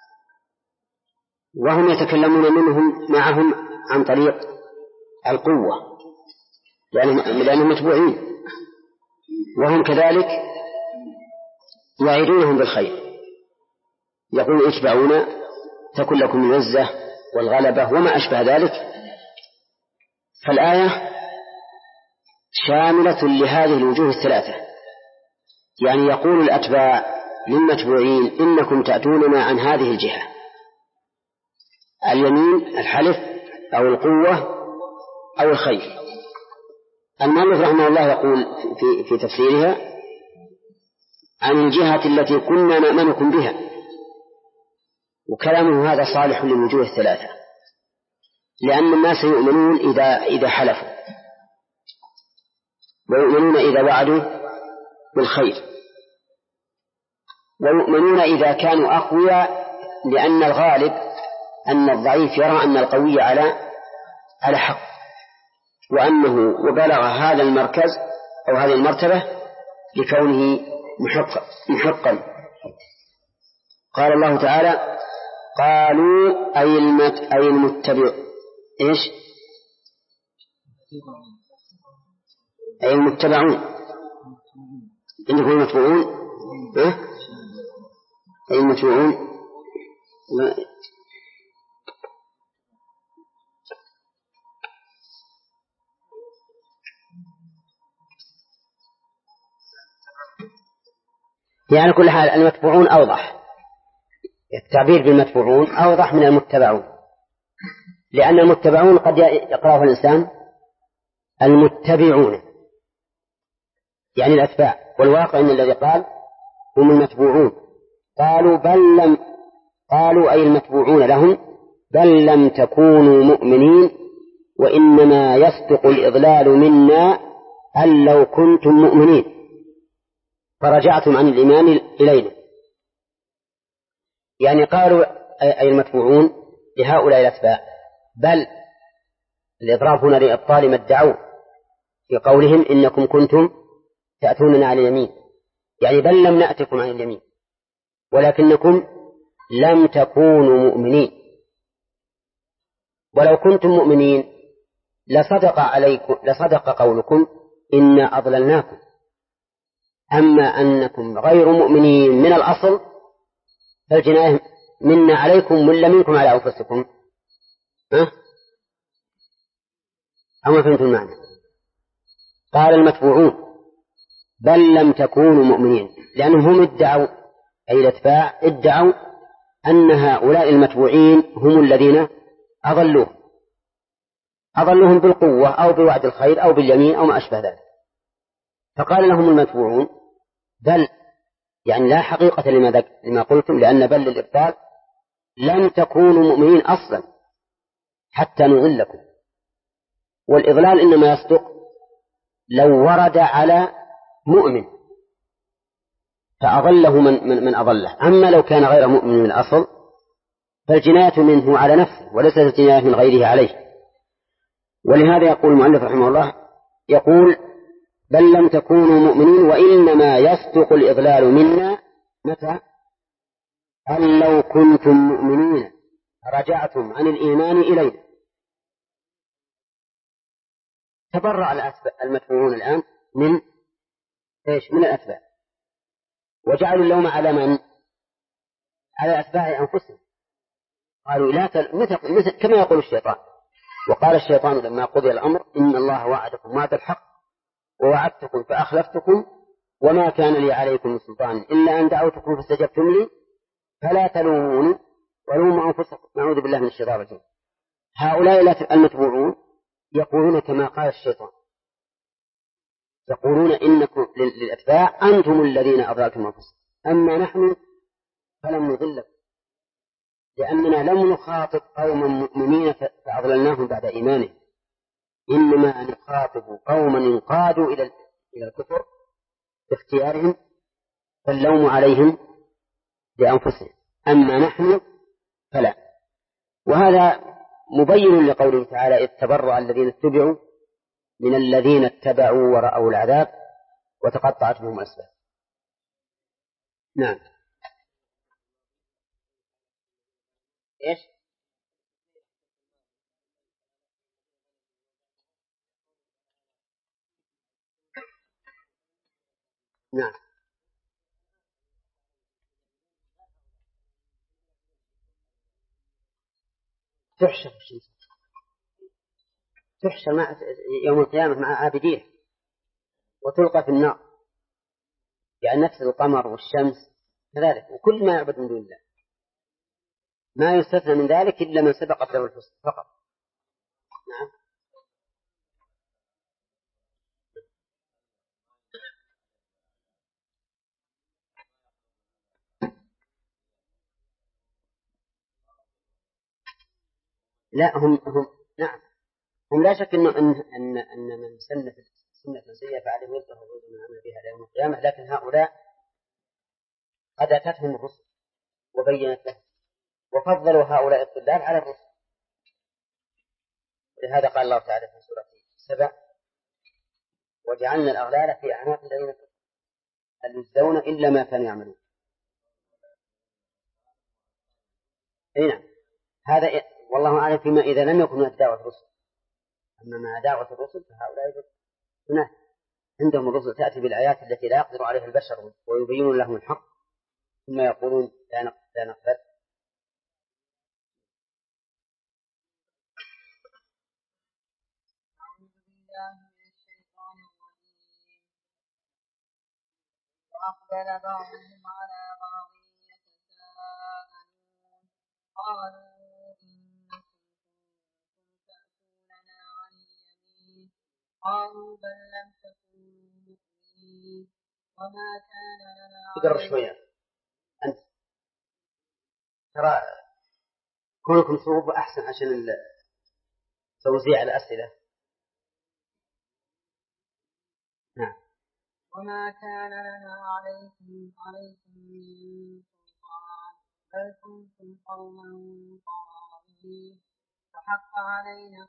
وهم يتكلمون معهم عن طريق القوة لأنهم متبوعين وهم كذلك يعيدونهم بالخير يقول اتبعونا تكن لكم العزة والغلبة وما أشبه ذلك. فالآية شاملة لهذه الوجوه 3 يعني يقول الأتباع للمتبوعين إنكم تأتوننا عن هذه الجهة اليمين الحلف أو القوة أو الخير. المؤلف رحمه الله يقول في تفسيرها عن الجهة التي كنا نأمنكم بها وكلامه هذا صالح للوجوه 3 لأن الناس يؤمنون إذا حلفوا ويؤمنون إذا وعدوا بالخير ويؤمنون إذا كانوا أقوياء لأن الغالب أن الضعيف يرى أن القوي على حق وبلغ هذا المركز أو هذه المرتبة لكونه محقا. قال الله تعالى قالوا أي المتبع إيش أي المتبعون عندكم المتبعون أي المتبعون يعني كل حال المتبوعون أوضح التعبير بالمتبوعون أوضح من المتبعون لأن المتبعون قد يقرأه الإنسان المتبعون يعني الأتباع والواقع أن الذي قال هم المتبوعون. قالوا أي المتبوعون لهم بل لم تكونوا مؤمنين وإنما يصدق الإضلال منا أن لو كنتم مؤمنين فرجعتم عن الإيمان إلينا. يعني قالوا أي المتبوعون لهؤلاء الأتباع بل الإضراب هنا لإبطال ما ادعوا في قولهم إنكم كنتم تأتوننا على اليمين يعني بل لم نأتكم عن اليمين ولكنكم لم تكونوا مؤمنين ولو كنتم مؤمنين لصدق قولكم إنا أضللناكم. أما أنكم غير مؤمنين من الأصل فالجناية منا عليكم ولا منكم على أنفسكم. أما فهمتم المعنى؟ قال المتبوعون بل لم تكونوا مؤمنين، لأنهم ادعوا، أي الأتباع ادعوا أن هؤلاء المتبوعين هم الذين أضلوهم بالقوة أو بوعد الخير أو باليمين أو ما أشبه ذلك. فقال لهم المتبوعون بل، يعني لا حقيقة لما قلتم، لأن بل للإبطال، لم تكونوا مؤمنين أصلا حتى نضلكم. والإضلال إنما يصدق لو ورد على مؤمن فأضله من أضله. أما لو كان غير مؤمن من الأصل فالجناية منه على نفسه وليست الجناية من غيره عليه. ولهذا يقول المؤلف رحمه الله، يقول بل لم تكونوا مؤمنين، وإنما يصدق الإضلال منا متى؟ أن لو كنتم مؤمنين رجعتم عن الإيمان إلينا. تبرأ المتبوعون الآن من الأتباع، وجعلوا اللوم على من؟ على أتباع أنفسهم. قالوا كما يقول الشيطان. وقال الشيطان لما قضي الأمر إن الله وعدكم وعد الحق ووعدتكم فأخلفتكم وما كان لي عليكم من سلطان إلا أن دعوتكم فاستجبتم لي فلا تلوموني ولوموا أنفسكم. نعوذ بالله من الشيطان الرجيم. هؤلاء المتبوعون يقولون كما قال الشيطان، يقولون إنكم للأتباع أنتم الذين أضللتم أنفسكم، أما نحن فلم نضلكم، لأننا لم نخاطب قوما مؤمنين فأضللناهم بعد إيمانهم، إنما نخاطب قوما انقادوا إلى الكفر باختيارهم، فاللوم عليهم بأنفسهم، أما نحن فلا. وهذا مبين لقوله تعالى إذ تبرأ الذين اتبعوا من الذين اتبعوا ورأوا العذاب وتقطعت بهم الأسباب. نعم. إيش؟ نعم. تحشر الشمس، تحشر يوم القيامة مع عابديه وتلقى في النار، يعني نفس القمر والشمس كذلك، وكل ما يعبد من دون الله ما يستثنى من ذلك إلا من سبقت له الحسنى فقط. نعم. لا نعم، هم لا شك أن من سنة سيئة فعليه وزره وزر من عمل بها يوم القيامة، لكن هؤلاء قد أتتهم الرسل وبينت لهم وفضلوا هؤلاء الضلال على الرسل. لهذا قال الله تعالى في سورة سبع وجعلنا الأغلال في أعناق الذين كفروا هل يجزون إلا ما كانوا يعملون. أي نعم. هذا والله أعلم فيما إذا لم يكن من دعوة الرسل، أما مع دعوة الرسل فهؤلاء هناك عندهم الرسل تأتي بالآيات التي لا يقدر عليها البشر ويبينون لهم الحق ثم يقولون لا نقبل. وأقبل بعضهم على بعض يتساءلون قالوا إنكم كنتم تأتوننا عن اليمين قالوا بل لم تكونوا مؤمنين وما كان لنا تقرب شوية أنت ترى كونكم صعوبة أحسن عشان توزيع الأسئلة. نعم. وما كان لنا عليكم من سلطان بل كنتم قوما طاغين فحق علينا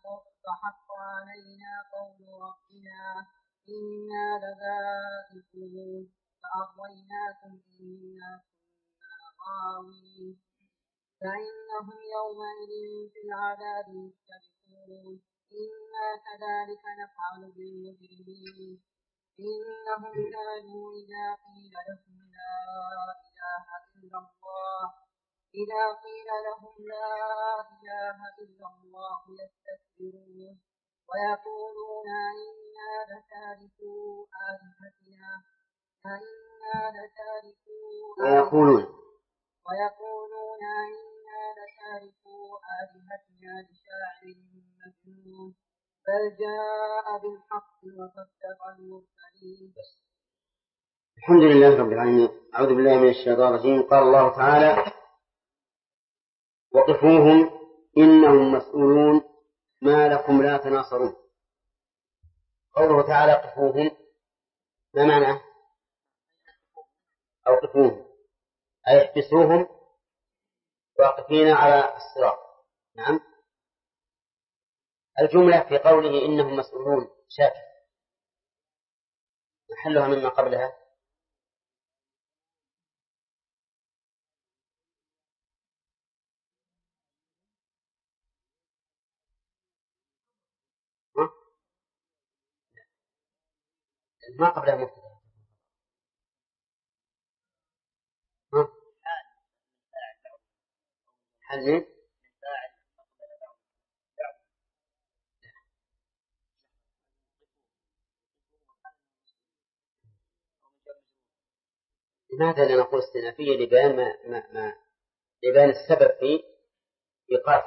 قول ربنا إنا لذائقون فأغويناكم إنا كنا غاوين فإنهم يومئذ في العذاب مشتركون إنا كذلك نفعل بالمجرمين إنهم كانوا إذا قيل لهم لا إله إلا الله يستكبرون ويقولون إنا لتاركو آلهتنا أئنا لتاركو ويقولون أئنا لتاركو آلهتنا لشاعر مجنون بل جاء بالحق وصدق المرسلين. الحمد لله رب العالمين. أعوذ بالله من الشيطان الرجيم. قال الله تعالى: وقفوهم إنهم مسؤولون ما لكم لا تناصرون. قوله تعالى قفوهم ما معنى؟ أوقفوهم أي احبسوهم واقفين على الصراط. نعم. الجملة في قوله إنهم مسؤولون شاكر محلها مما قبلها. ما قبلها مبتدأ. حل لماذا لا نقول استئنافية لبيان السبب في إيقاف؟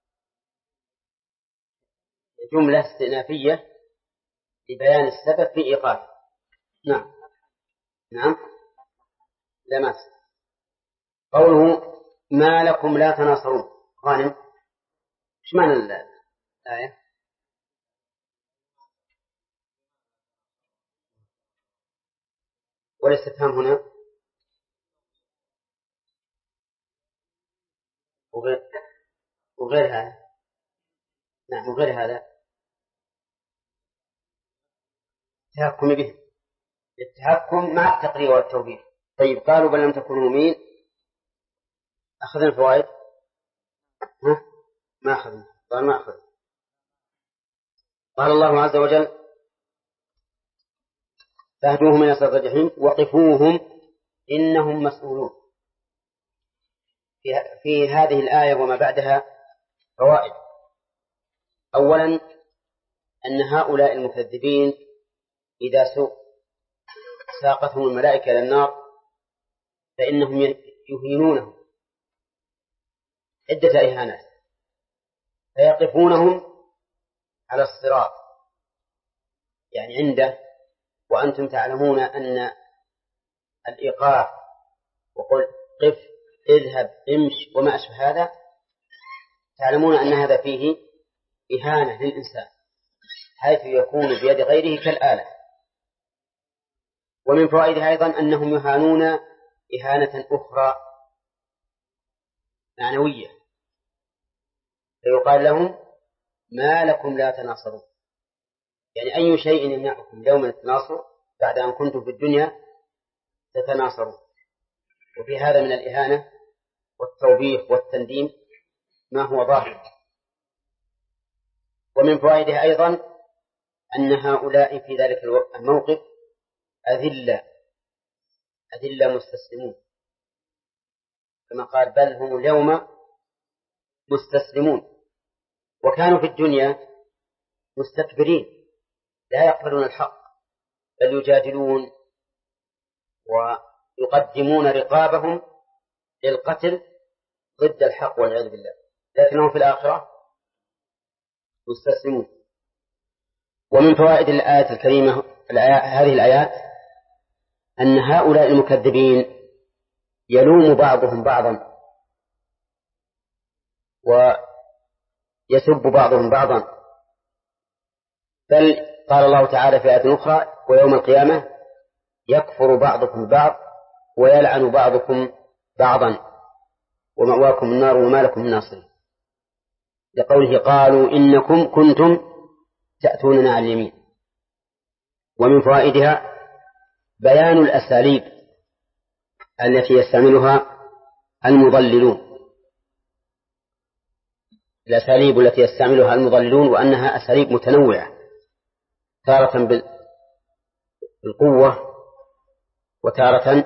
جملة استئنافية لبيان السبب في إيقاف. نعم نعم. لا ماس. قوله ما لكم لا تناصرون. غانم ايش معنى الآية؟ والاستفهام هنا وغير هذا. نعم وغير هذا التهكم به، التهكم مع التقرير والتوبيخ. طيب قالوا بل لم تكونوا مؤمنين. أخذنا الفوائد؟ ما أخذنا. قال ما أخذ. قال الله عز وجل فاهدوهم إلى صراط الجحيم وقفوهم إنهم مسؤولون. في هذه الآية وما بعدها فوائد. أولا أن هؤلاء المكذبين إذا ساقتهم الملائكة إلى النار فإنهم يهينونهم عدة إهانات، فيقفونهم على الصراط يعني عنده، وأنتم تعلمون أن الإيقاف وقل قف اذهب امش وما أشبه هذا تعلمون أن هذا فيه إهانة للإنسان حيث يكون بيد غيره كالآلة. ومن فوائدها أيضا أنهم يهانون إهانة أخرى معنوية، فيقال لهم ما لكم لا تناصرون، يعني أي شيء يمنعكم يوم التناصر بعد أن كنتم في الدنيا تتناصرون. وفي هذا من الإهانة والتوبيخ والتنديم ما هو ظاهر. ومن فوائدها أيضا أن هؤلاء في ذلك الموقف أذلة مستسلمون، كما قال بل هم اليوم مستسلمون. وكانوا في الدنيا مستكبرين لا يقبلون الحق بل يجادلون ويقدمون رقابهم للقتل ضد الحق والعياذ بالله، لكنهم في الآخرة مستسلمون. ومن فوائد الآية الكريمة هذه الآيات أن هؤلاء المكذبين يلوم بعضهم بعضا ويسب بعضهم بعضا، بل قال الله تعالى في آية أخرى ويوم القيامة يكفر بعضكم بعض ويلعن بعضكم بعضا ومأواكم النار وما لكم من ناصرين، لقوله قالوا إنكم كنتم تأتوننا عن اليمين. ومن فوائدها بيان الأساليب التي يستعملها المضللون، الأساليب التي يستعملها المضللون وأنها أساليب متنوعة، تارة بالقوة وتارة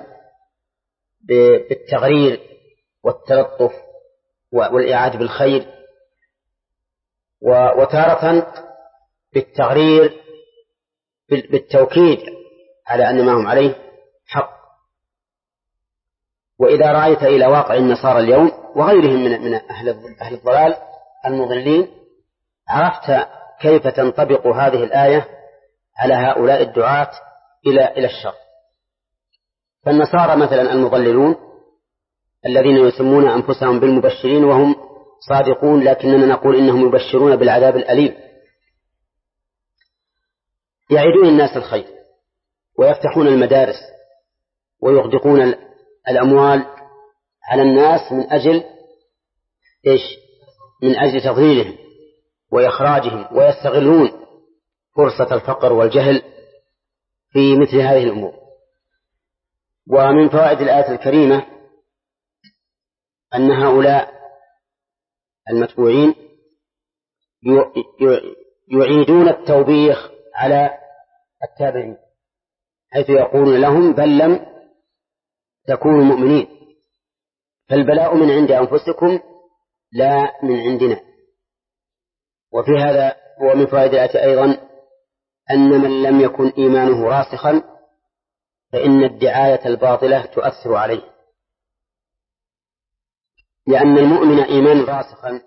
بالتغرير والتلطف والإعادة بالخير، وتارة بالتغرير بالتوكيد على أن ما هم عليه حق. وإذا رأيت إلى واقع النصارى اليوم وغيرهم من أهل الضلال المضلين عرفت كيف تنطبق هذه الآية على هؤلاء الدعاة إلى الشر. فالنصارى مثلا المضللون الذين يسمون أنفسهم بالمبشرين وهم صادقون، لكننا نقول إنهم يبشرون بالعذاب الأليم، يعيدون الناس الخير ويفتحون المدارس ويغدقون الأموال على الناس من أجل إيش؟ من أجل تضليلهم وإخراجهم، ويستغلون فرصة الفقر والجهل في مثل هذه الأمور. ومن فوائد الآية الكريمة أن هؤلاء المتبوعين يعيدون التوبيخ على التابعين، حيث يقولون لهم بل لم تكونوا مؤمنين، فالبلاء من عند أنفسكم لا من عندنا. وفي هذا ومن فوائد الآية أيضا أن من لم يكن إيمانه راسخا فإن الدعاية الباطلة تؤثر عليه، لأن المؤمن إيمان راسخا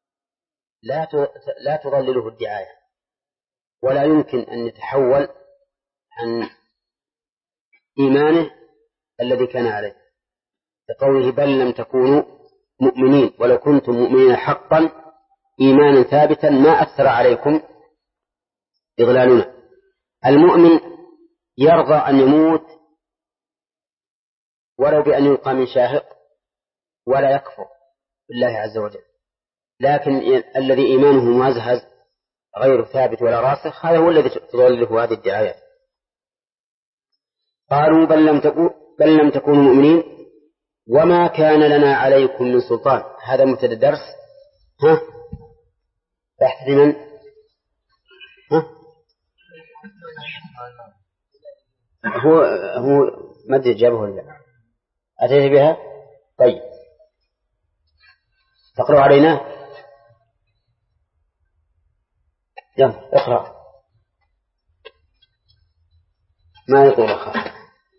لا تضلله الدعاية، ولا يمكن أن يتحول عن إيمانه الذي كان عليه، لقوله بل لم تكونوا مؤمنين، ولو كنتم مؤمنين حقا إيمانا ثابتا ما أثر عليكم إضلالنا. المؤمن يرضى أن يموت ولو بأن يلقى من شاهق ولا يكفر بالله عز وجل، لكن الذي إيمانه مهزهز غير ثابت ولا راسخ هذا هو الذي تضلله هذه الدعايات. قالوا بل لم تكونوا مؤمنين وما كان لنا عليكم من سلطان. هذا مبتدأ الدرس. بحث لمن؟ هو ما أدري جابه ولا لا. أتيت بها؟ طيب تقرأ علينا. يلا اقرأ ما يطول أخاف.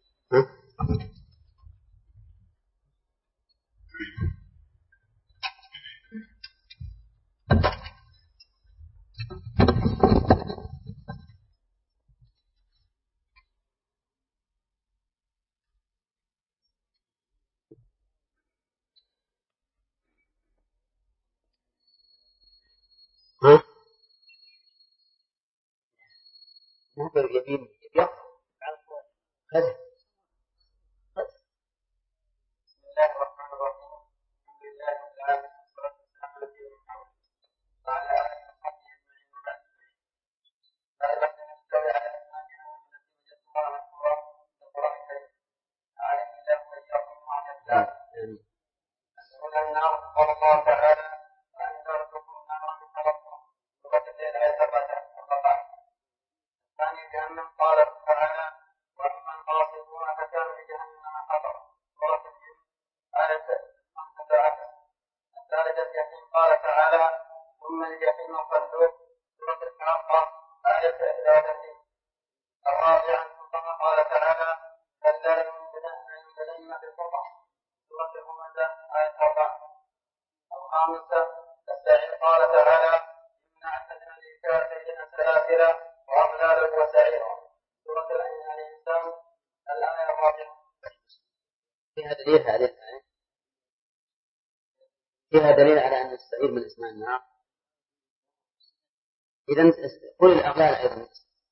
ما يبين يقف هذا. بسم الله الرحمن الرحيم. الحمد لله رب العالمين والصلاة والسلام على سيدنا محمد وعلى آله وصحبه أجمعين. لا بأس أن نستوي على أسمائنا التي وجدتها مذكورة في القرآن الكريم. أعلم الله وإياكم مع الإسلام. أسأل النار قال الله تعالى وأنذرتكم نارا تلظى وقتل الآية 7. الثاني جهنم قال تعالى وأما القاسطون فكانوا لجهنم حطبا سورة الجن آية 15. الثالثة الجحيم قال تعالى ثم الجحيم صلوه سورة الحاقة آية 31. الرابعة ثم قال تعالى كلا لينبذن في الحطمة سورة الهمزة آية 4. الخامسة السعير قال تعالى إنا أعتدنا للكافرين سلاسل وأغلالا وسعيرا سورة الإنسان الآية 4. فيها دليل هذه الآية، فيها دليل على أن السعير من اسماء النار. إذن قل الأغلال أيضا،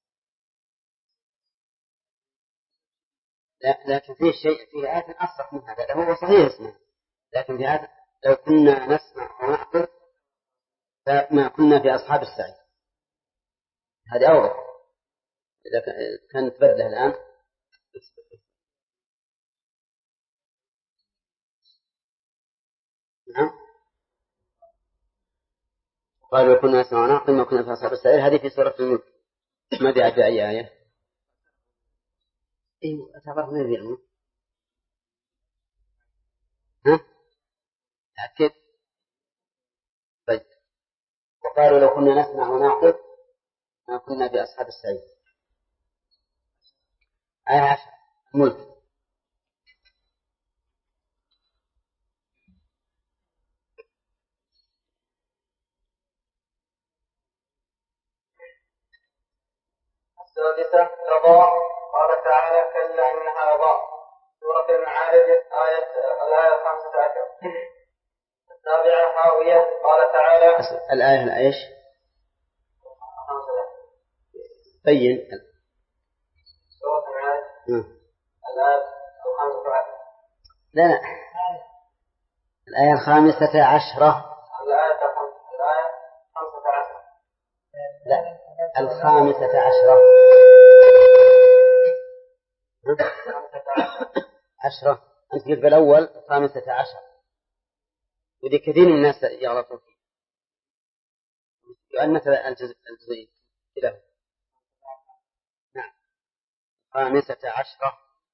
لكن فيه شيء في آية أصح من هذا. هو صحيح اسمه، لكن في آية لو كنا نسمع ونعقل فما كنا في أصحاب السعير. هذه أوضح. إذا كانت بدله الآن نعم. قالوا كنا نسمع ونعقل ما كنا في أصحاب السعير. هذه في سورة الملك. ما دعت أي آية. إيه أتعرف من العلم. أكيد. طيب وقالوا لو كنا نسمع ونعقل ما كنا في أصحاب السعير. آية 10 ملك. السادسة لظى. قال تعالى كلا إنها لظى. سورة المعارج الآية 15. السابعة حاوية. قال تعالى الآية إيش؟ بين سورة المعارج الآية 15. لا الآية 15. الآية 15. لا 15. 10. أنت قلت بالأول 15 ودي كثير من الناس يغلطون فيه يؤنث الجزئين كده. نعم 15.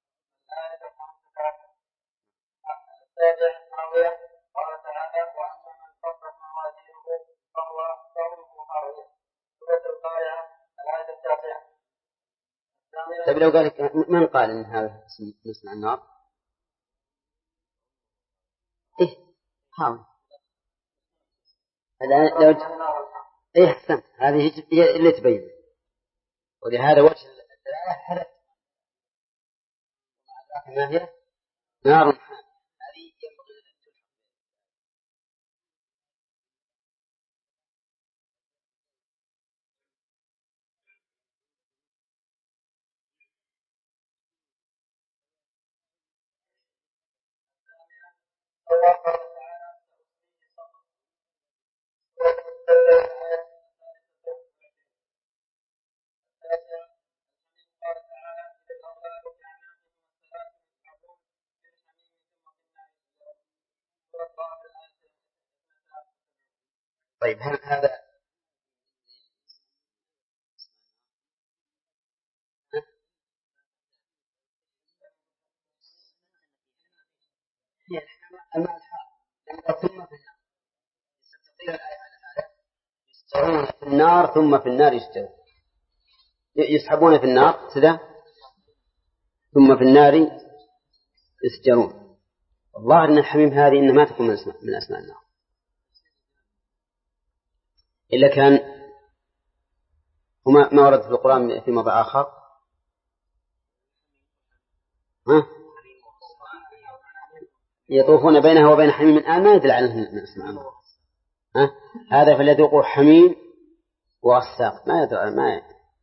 السابع حاوية. قال تعالى وأما من خفت موازينه فهو أمه هاوية. سورة القارعة الآية 9. طيب لو قال لك من قال إن هذا اسم نصنع النار؟ إيه هاوي لو إيه أحسن هذه هي اللي تبين ولهذا وجه الآية حدث ما هي نار هذه ينبغي أن تلحق. طيب هذا الماء الحار ثم في النار تستطيع الآية على هذا يسجرون في النار ثم في النار يسحبون في النار سدى ثم في النار يسجرون. الظاهر أن الحميم هذه إنما تكون من أسماء النار إلا كان وما ورد في القرآن في موضع آخر. يطوفون بينها وبين حميم الآن ما يدل على من أسماء النار. هذا فليذوقوا حميم وغساق ما يدل على ما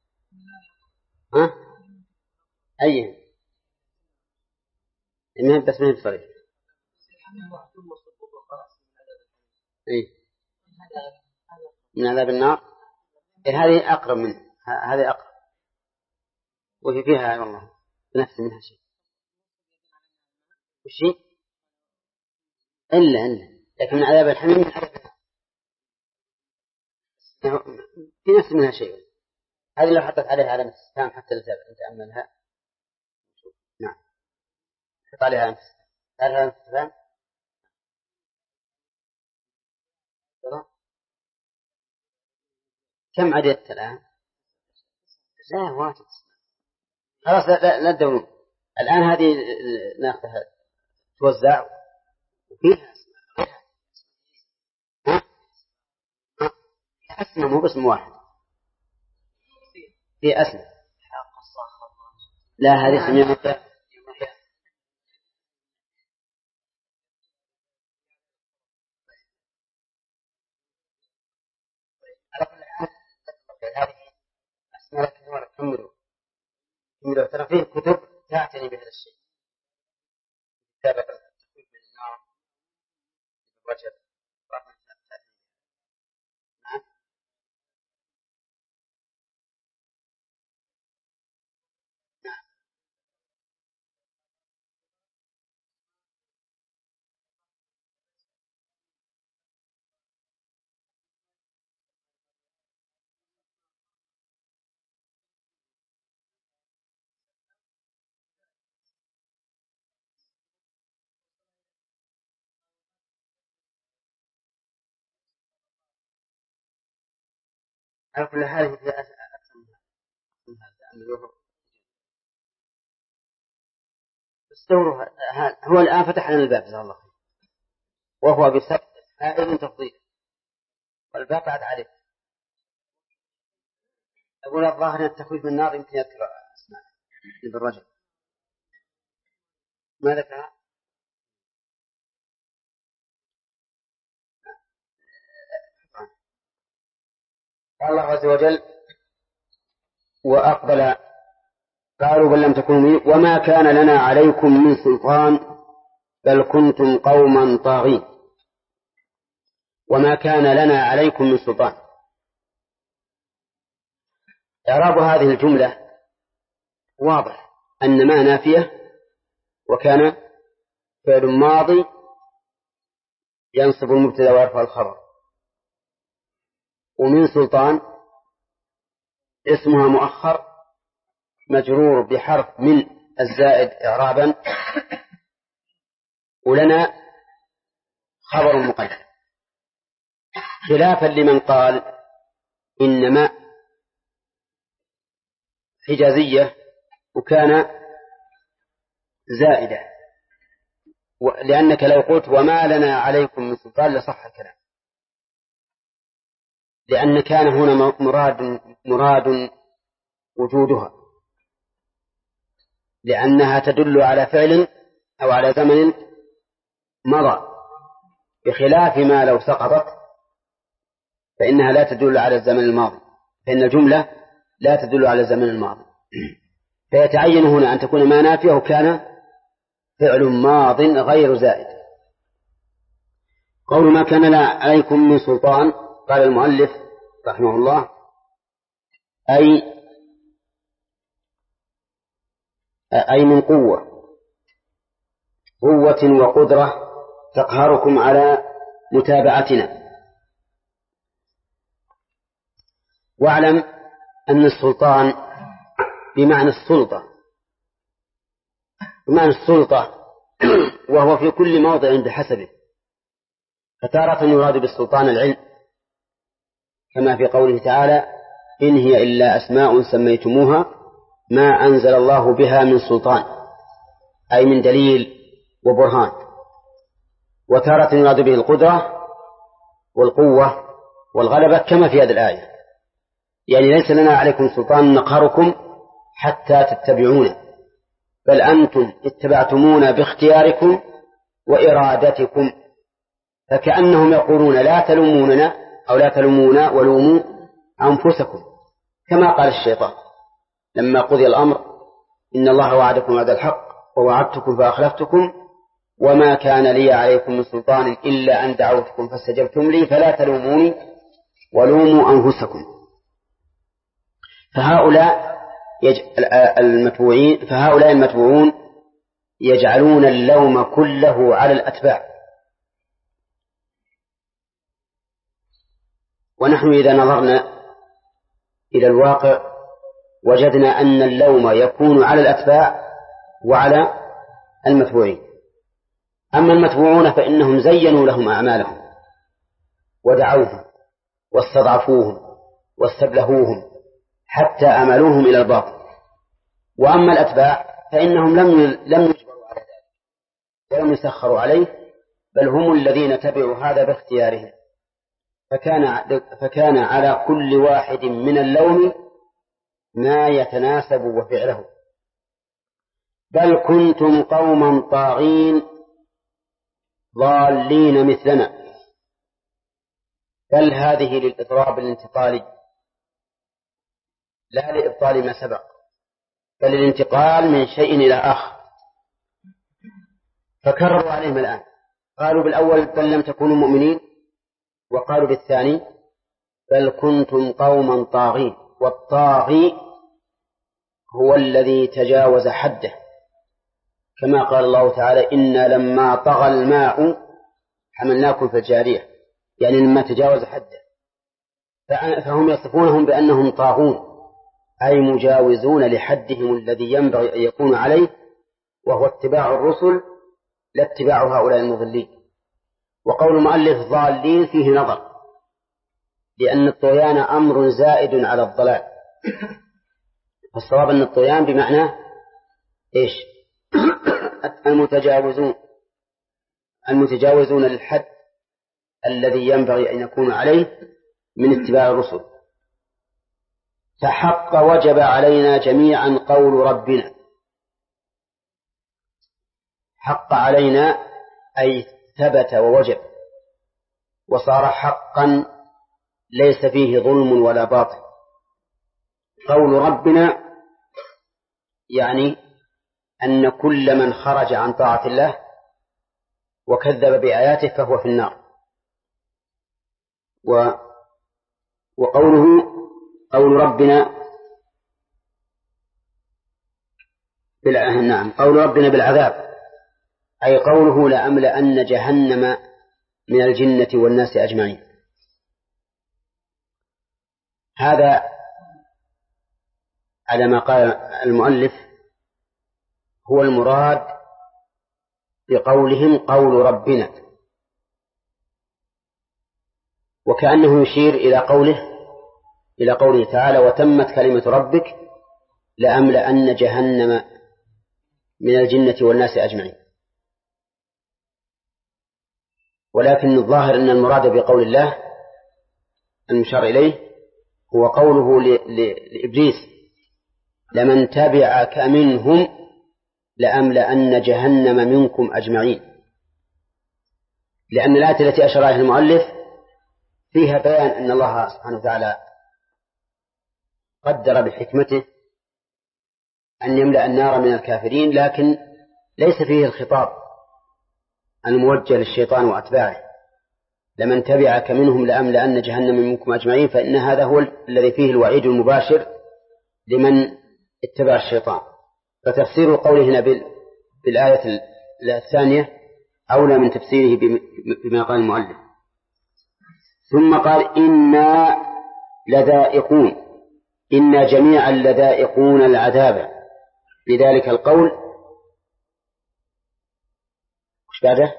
أيه إنها بس ما هي بصريح. إيه من عذاب النار. إيه هذه أقرب منه هذه أقرب وهي فيها والله نفس منها شيء وشيء إلا لكن من عذاب الحميم من عذاب النار في نفس منها شيء. هذه لو حطت عليها علامة استفهام حتى نتأملها. نعم حط عليها علامة استفهام. كم عددت الآن؟ لا واجد خلاص لا تدورون الآن هذه ناخذها توزع وفيها أسمى مو باسم واحد في أسمى. لا هذه سمية هذه أسماء لكن كملوا ترى فيه كتب تعتني بهذا الشيء كتابة التخفيف من النار رجب على كل حال هي أكثر من هذا استوروا هو الآن فتح لنا الباب جزاه الله خير وهو بسبب فائل تفضيل والباب بعد عليه أقول الظاهر التخويف من النار يمكن يذكر اسمع بالرجل ما ذكر الله عز وجل وأقبل قالوا بل لم تكونوا وما كان لنا عليكم من سلطان بل كنتم قوما طاغين. وما كان لنا عليكم من سلطان. إعراب هذه الجملة واضح أن ما نافية وكان فعل ماضي ينصب المبتدأ ويرفع الخبر. ومن سلطان اسمها مؤخر مجرور بحرف من الزائد إعرابا ولنا خبر مقدم خلافا لمن قال إنما حجازية وكان زائدة لأنك لو قلت وما لنا عليكم من سلطان لصح الكلام لأن كان هنا مراد وجودها لأنها تدل على فعل أو على زمن مضى بخلاف ما لو سقطت فإنها لا تدل على الزمن الماضي فإن الجملة لا تدل على الزمن الماضي فيتعين هنا أن تكون ما نافية وكان فعل ماض غير زائد. قول ما كان عليكم من سلطان قال المؤلف رحمه الله أي من قوة وقدرة تقهركم على متابعتنا. واعلم أن السلطان بمعنى السلطة وهو في كل موضع بحسبه فتارة يراد بالسلطان العلم كما في قوله تعالى إن هي إلا أسماء سميتموها ما أنزل الله بها من سلطان أي من دليل وبرهان. وتارة يراد به القدرة والقوة والغلبة كما في هذه الآية يعني ليس لنا عليكم سلطان نقهركم حتى تتبعون بل أنتم اتبعتمونا باختياركم وإرادتكم فكأنهم يقولون لا تلوموننا أو لا تلومونا ولوموا أنفسكم كما قال الشيطان لما قضي الأمر إن الله وعدكم وعد الحق ووعدتكم فأخلفتكم وما كان لي عليكم من سلطان إلا أن دعوتكم فاستجبتم لي فلا تلوموني ولوموا أنفسكم. فهؤلاء المتبوعون يجعلون اللوم كله على الأتباع. ونحن إذا نظرنا إلى الواقع وجدنا أن اللوم يكون على الأتباع وعلى المتبوعين. أما المتبوعون فإنهم زينوا لهم أعمالهم ودعوهم واستضعفوهم واستبلهوهم حتى أملوهم إلى الباطل. وأما الأتباع فإنهم لم يجبروا على ذلك ولم يسخروا عليه بل هم الذين تبعوا هذا باختيارهم فكان على كل واحد من اللوم ما يتناسب وفعله. بل كنتم قوما طاغين ضالين مثلنا. بل هذه للإضراب الانتقالي لا لإبطال ما سبق بل الانتقال من شيء إلى آخر. فكرروا عليهم الآن قالوا بالأول بل لم تكونوا مؤمنين وقالوا بالثاني بل كنتم قوما طاغين. والطاغي هو الذي تجاوز حده كما قال الله تعالى إنا لما طغى الماء حملناكم في الجارية يعني لما تجاوز حده. فهم يصفونهم بأنهم طاغون أي مجاوزون لحدهم الذي ينبغي أن يكون عليه وهو اتباع الرسل لا اتباع هؤلاء المضلين. وقول المؤلف ضالين فيه نظر لأن الطغيان أمر زائد على الضلال. فالصواب أن الطغيان بمعنى إيش المتجاوزون للحد الذي ينبغي أن يكون عليه من اتباع الرسل. فحق وجب علينا جميعا قول ربنا. حق علينا أي ثبت ووجب وصار حقا ليس فيه ظلم ولا باطل. قول ربنا يعني أن كل من خرج عن طاعة الله وكذب بآياته فهو في النار. وقوله قول ربنا قول ربنا بالعذاب أي قوله لأملأن جهنم من الجنة والناس أجمعين. هذا على ما قال المؤلف هو المراد بقولهم قول ربنا، وكأنه يشير إلى قوله تعالى وتمت كلمة ربك لأملأن جهنم من الجنة والناس أجمعين. ولكن الظاهر أن المراد بقول الله المشار إليه هو قوله لإبليس لمن تبعك منهم لأملأن جهنم منكم أجمعين، لأن الآية التي أشار إليها المؤلف فيها بيان أن الله سبحانه وتعالى قدر بحكمته أن يملأ النار من الكافرين، لكن ليس فيه الخطاب الموجه للشيطان وأتباعه لمن تبعك منهم لأملأن جهنم منكم أجمعين، فإن هذا هو الذي فيه الوعيد المباشر لمن اتبع الشيطان. فتفسير قوله هنا بالآية الثانية أولى من تفسيره بما قال المؤلف. ثم قال إنا لذائقون، إنا جميعا لذائقون العذاب بذلك القول. وش بعده؟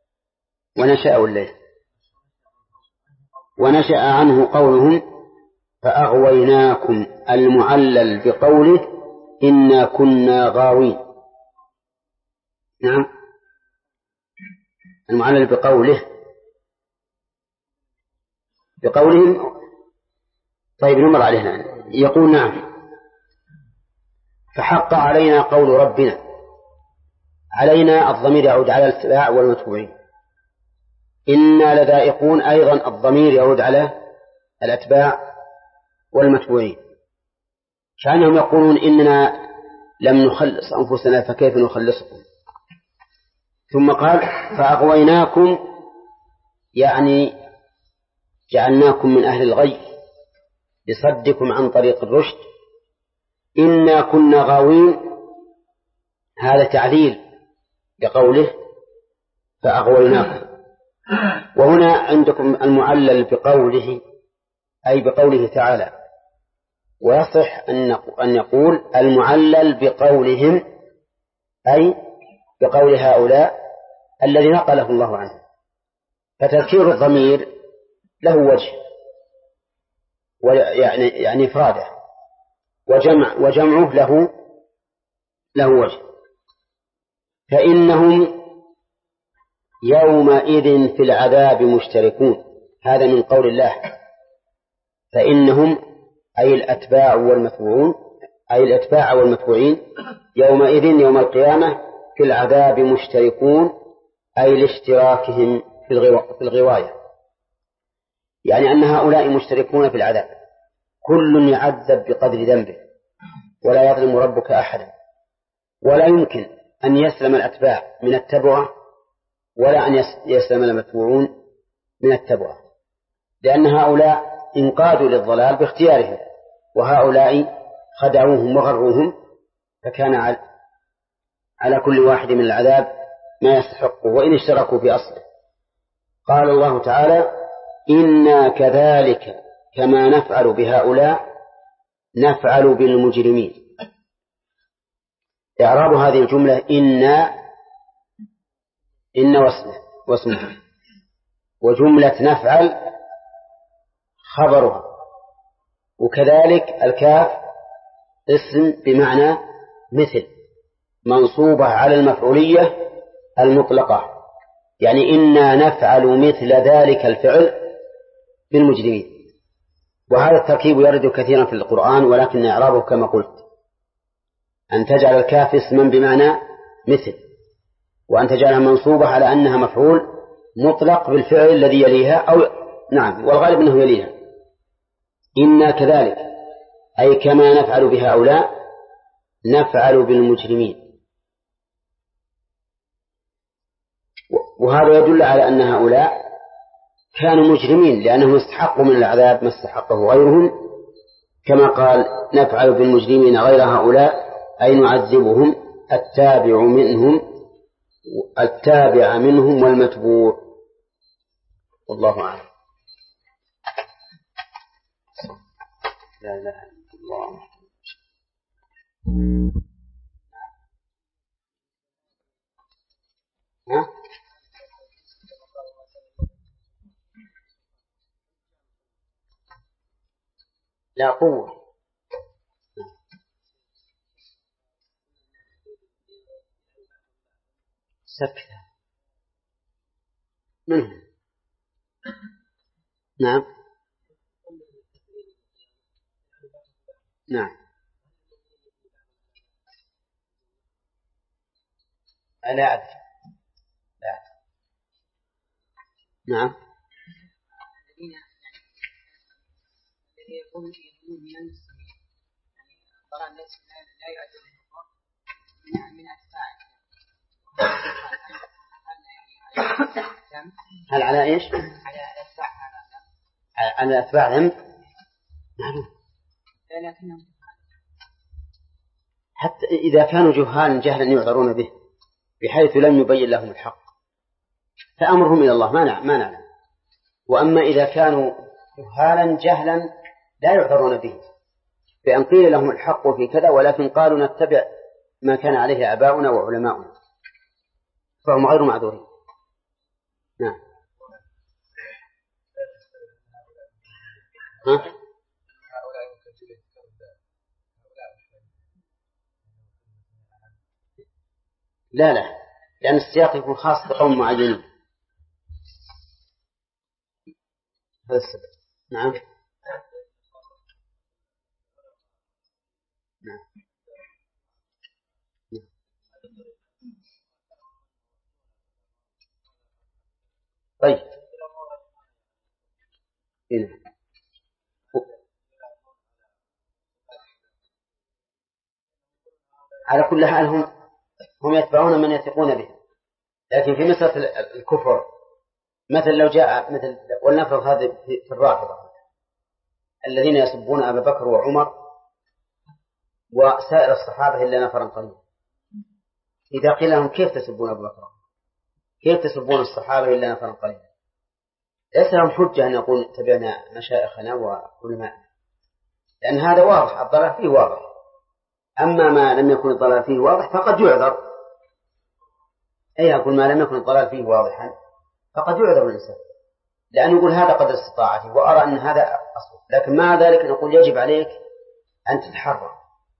ونشأ عنه قولهم فأغويناكم المعلل بقوله إنا كنا غاوين. نعم المعلل بقولهم. طيب نمر علينا يقول نعم فحق علينا قول ربنا. علينا الضمير يعود على الاتباع والمتبوعين. إنا لذائقون أيضا الضمير يعود على الأتباع والمتبوعين، كأنهم يقولون إننا لم نخلص أنفسنا فكيف نخلصكم. ثم قال فأغويناكم يعني جعلناكم من أهل الغي لصدكم عن طريق الرشد. إنا كنا غاوين هذا تعليل بقوله فأغويناكم. وهنا عندكم المعلل بقوله أي بقوله تعالى، ويصح أن يقول المعلل بقولهم أي بقول هؤلاء الذي نقله الله عنه. فتذكير الضمير له وجه يعني إفراده، وجمعه له وجه. فإنهم يومئذ في العذاب مشتركون، هذا من قول الله. فإنهم أي الأتباع والمتبوعين يومئذ يوم القيامة في العذاب مشتركون أي لاشتراكهم في الغواية، يعني أن هؤلاء مشتركون في العذاب، كل يعذب بقدر ذنبه ولا يظلم ربك أحدا. ولا يمكن أن يسلم الأتباع من التبعة ولا أن يسلم المتبوعون من التبعة، لأن هؤلاء انقادوا للضلال باختيارهم، وهؤلاء خدعوهم وغروهم، فكان على كل واحد من العذاب ما يستحقه وإن اشتركوا في أصله. قال الله تعالى إنا كذلك كما نفعل بهؤلاء نفعل بالمجرمين. إعراب هذه الجملة إن واسمه، وجملة نفعل خبرها، وكذلك الكاف اسم بمعنى مثل منصوبة على المفعولية المطلقة، يعني إنا نفعل مثل ذلك الفعل بالمجرمين. وهذا التركيب يرد كثيرا في القرآن، ولكن إعرابه كما قلت أن تجعل الكاف اسما بمعنى مثل، وأن تجعلها منصوبة على أنها مفعول مطلق بالفعل الذي يليها، أو نعم والغالب أنه يليها. إنا كذلك أي كما نفعل بهؤلاء نفعل بالمجرمين. وهذا يدل على أن هؤلاء كانوا مجرمين لأنهم استحقوا من العذاب ما استحقه غيرهم، كما قال نفعل بالمجرمين غير هؤلاء أي نعذبهم التابع منهم والمتبوع. والله أعلم. لا إله إلا الله. لا قوة سكتة منهم. نعم نعم لا أعرف. لا. نعم يكون من المسلمين طبعا لا يؤدي من أتباع. هل على إيش؟ على أتباع ذنب. معلوم. لكنهم حتى إذا كانوا جهالا جهلا يعذرون به بحيث لم يبين لهم الحق فأمرهم إلى الله ما نعلم. وأما إذا كانوا جهالا جهلا لا يعذرون به بأن قيل لهم الحق في كذا ولكن قالوا نتبع ما كان عليه آباؤنا وعلماؤنا فهم غير معذورين. نعم. لا لأن السياق يكون خاص بقوم معينين. هذا السبب. نعم نعم. طيب هنا. على كل حال هم يتبعون من يثقون به، لكن في مسألة الكفر مثل لو جاء مثل ولنفرض هذا في الرافضة الذين يسبون أبا بكر وعمر وسائر الصحابة إلا نفرا قليلا، إذا قيل لهم كيف تسبون أبا بكر كيف تسبون الصحابة إلا نفرا قليلا ليس لهم حجة أن يقول تبعنا مشايخنا وعلماءنا، لأن هذا واضح الضلال فيه واضح. أما ما لم يكن الضلال فيه واضح فقد يعذر. أي أقول ما لم يكن الضلال فيه واضحا فقد يعذر الإنسان، لأن يقول هذا قدر استطاعتي وأرى أن هذا أصل، لكن مع ذلك نقول يجب عليك أن تتحرر.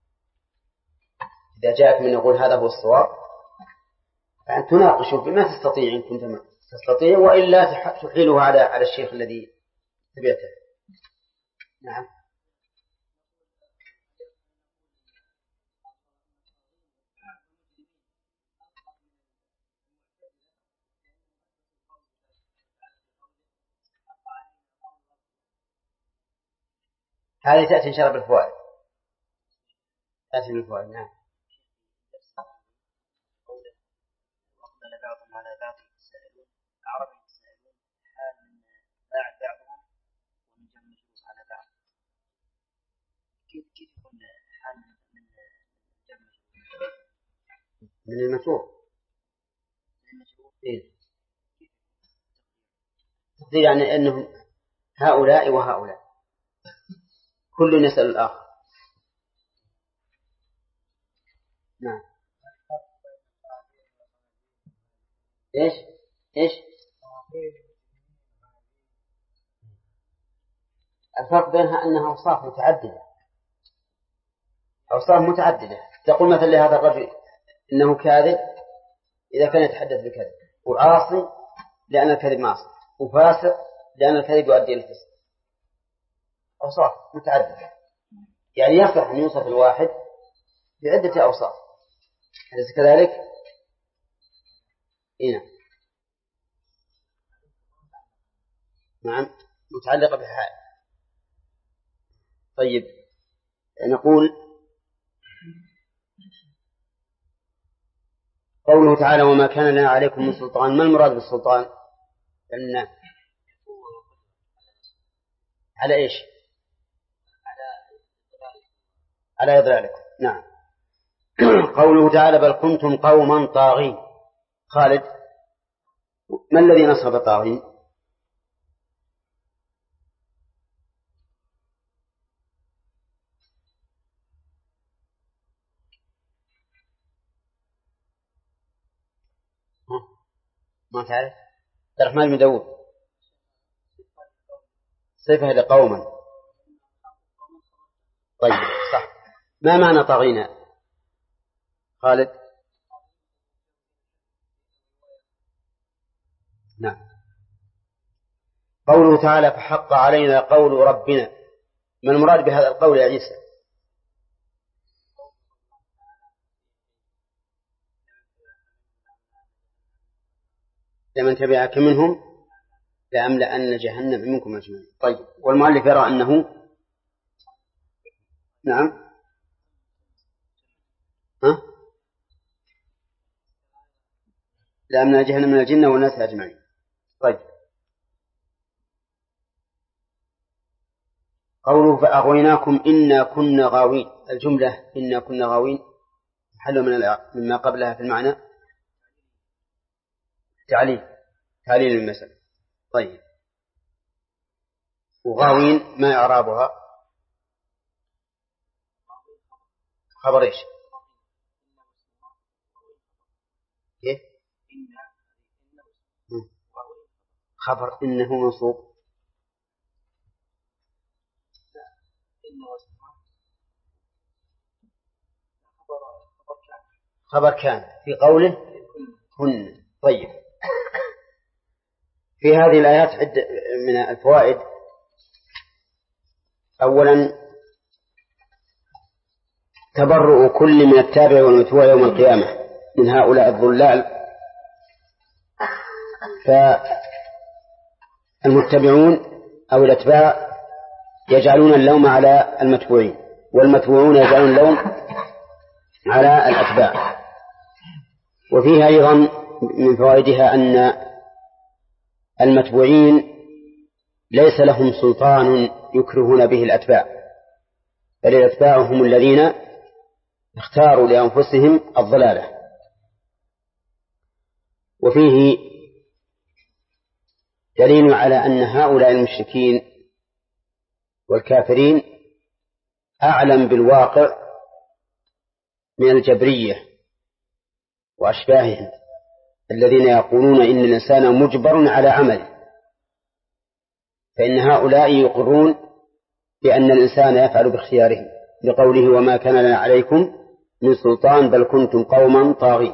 إذا جاءك من يقول هذا هو الصواب فأن تناقشه بما تستطيع إن كنت تستطيع، وإلا تحيله على الشيخ الذي تبعته. نعم. هذه تأتي إن شاء الله بالفوائد. تأتي بالفوائد. نعم. وأقبل بعضهم على بعض يتساءلون أعرف يتساءلون حال من باع بعضهم ومن جمع مجلوس على بعض كيف يكون حال من جمع من المشروع إيه؟ تقدير يعني أنهم هؤلاء وهؤلاء كل يسأل الآخر. نعم. إيش الفرق بينها أنها أوصاف متعددة. تقول مثلا لهذا الرجل إنه كاذب إذا كان يتحدث بكذب، وعاصي لأن الكذب معصية، وفاسق لأن الكذب يؤدي إلى الفسق. أوصاف متعددة، يعني يصح أن يوصف الواحد بعدة أوصاف، أليس كذلك؟ هنا نعم متعلقة بحال. طيب نقول قوله تعالى وما كان لنا عليكم من سلطان، ما المراد بالسلطان؟ لأن على إيش؟ على إضلالكم. نعم. قوله تعالى بل كنتم قوما طاغين. خالد ما الذي نصب طاغين؟ ما تعرف؟ عبد الرحمن بن داود صفة لقوما. طيب صح. ما معنى طاغين خالد؟ نعم. قوله تعالى فحق علينا قول ربنا، ما المراد بهذا القول يا عيسى؟ لمن تبعك منهم لأملأن جهنم منكم أجمعين. طيب والمؤلف يرى أنه نعم لأملأن جهنم من الجن والناس أجمعين. طيب قوله فأغويناكم إنا كنا غاوين، الجملة إنا كنا غاوين محل مما قبلها في المعنى تعليل المثل. طيب وغاوين ما إعرابها؟ خبر إيش؟ كيف؟ خبر إنه منصوب. خبر كان في قوله كن. طيب في هذه الآيات عدة من الفوائد. أولا تبرؤ كل من التابع والمتبوع يوم القيامة من هؤلاء الضلال، فالمتبعون أو الأتباع يجعلون اللوم على المتبوعين، والمتبوعون يجعلون اللوم على الأتباع. وفيها أيضا من فوائدها أن المتبوعين ليس لهم سلطان يكرهون به الأتباع، بل الأتباع هم الذين اختاروا لأنفسهم الضلالة. وفيه دليل على أن هؤلاء المشركين والكافرين أعلم بالواقع من الجبرية وأشباههم الذين يقولون إن الإنسان مجبر على عمله، فإن هؤلاء يقرون بأن الإنسان يفعل باختياره لقوله وما كان لنا عليكم من سلطان بل كنتم قوما طاغين.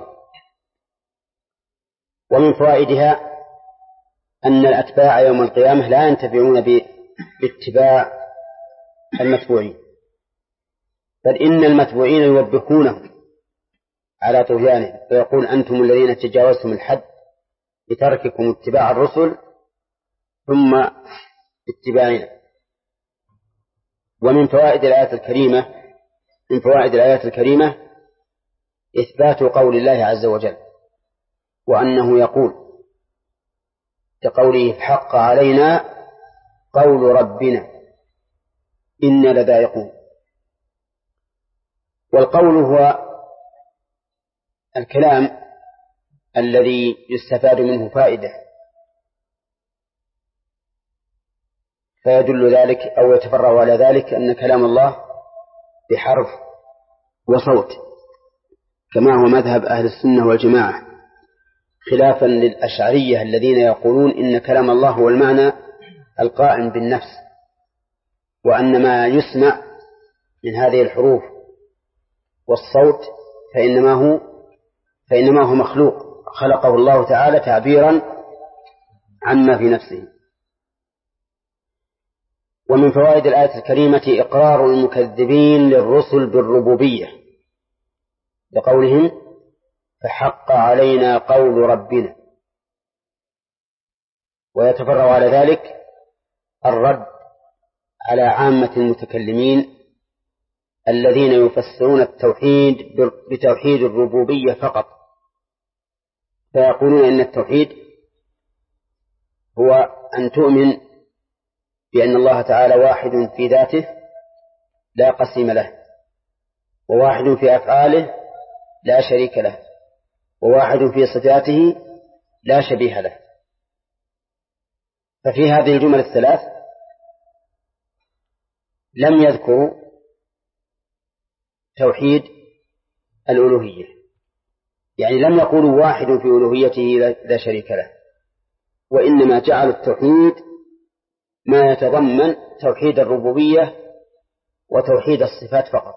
ومن فوائدها أن الأتباع يوم القيامة لا ينتفعون باتباع المتبوعين، بل إن المتبوعين يوبخونهم على طغيانهم، فيقول أنتم الذين تجاوزتم الحد بترككم اتباع الرسل ثم اتباعنا. ومن فوائد الآيات الكريمة إثبات قول الله عز وجل، وأنه يقول كقوله حق علينا قول ربنا إنا لذائقون. والقول هو الكلام الذي يستفاد منه فائدة، فيدل ذلك أو يتفرع على ذلك أن كلام الله بحرف وصوت، كما هو مذهب أهل السنة والجماعة، خلافا للأشعرية الذين يقولون إن كلام الله هو المعنى القائم بالنفس، وأن ما يسمع من هذه الحروف والصوت فإنما هو مخلوق خلقه الله تعالى تعبيرا عما في نفسه. ومن فوائد الآية الكريمة إقرار المكذبين للرسل بالربوبية لقولهم فحق علينا قول ربنا، ويتفرع على ذلك الرد على عامة المتكلمين الذين يفسرون التوحيد بتوحيد الربوبية فقط، فيقولون إن التوحيد هو أن تؤمن بأن الله تعالى واحد في ذاته لا قسيم له، وواحد في أفعاله لا شريك له، وواحد في صفاته لا شبيه له. ففي هذه الجمل الثلاث لم يذكروا توحيد الألوهية، يعني لم يقولوا واحد في ألوهيته لا شريك له، وإنما جعلوا التوحيد ما يتضمن توحيد الربوبية وتوحيد الصفات فقط،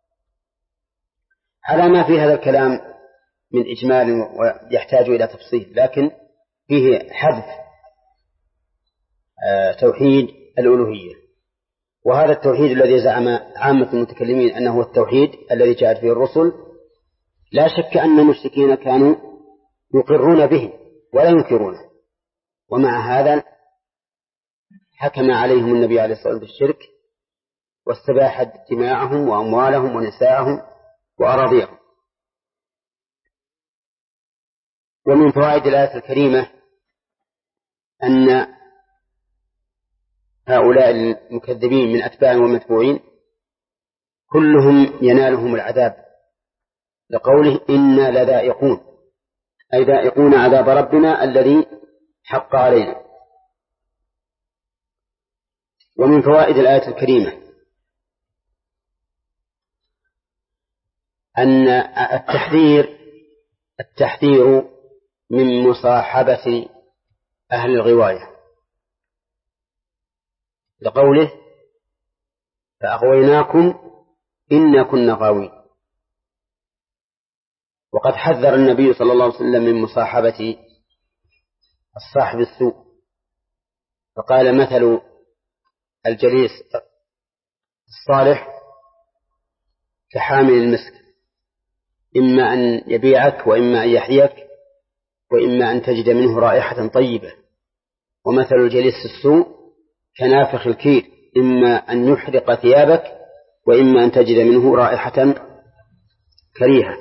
على ما في هذا الكلام من إجمال ويحتاج إلى تفصيل، لكن فيه حذف توحيد الألوهية. وهذا التوحيد الذي زعم عامة المتكلمين أنه هو التوحيد الذي جاءت فيه الرسل، لا شك أن المشركين كانوا يقرون به ولا ينكرونه، ومع هذا حكم عليهم النبي عليه الصلاة والسلام بالشرك واستباح دماءهم وأموالهم ونساءهم وأراضيهم. ومن فوائد الآية الكريمة أن هؤلاء المكذبين من أتباع ومتبوعين كلهم ينالهم العذاب، لقوله إنا لذائقون، أي ذائقون عذاب ربنا الذي حق علينا. ومن فوائد الآية الكريمة أن التحذير من مصاحبة أهل الغواية، لقوله فأغويناكم إنا كنا غاوين. وقد حذر النبي صلى الله عليه وسلم من مصاحبة الصاحب السوء، فقال مثل الجليس الصالح كحامل المسك، إما أن يبيعك وإما أن يحييك وإما أن تجد منه رائحة طيبة. ومثل الجليس السوء كنافخ الكير، إما أن يحرق ثيابك وإما أن تجد منه رائحة كريهة.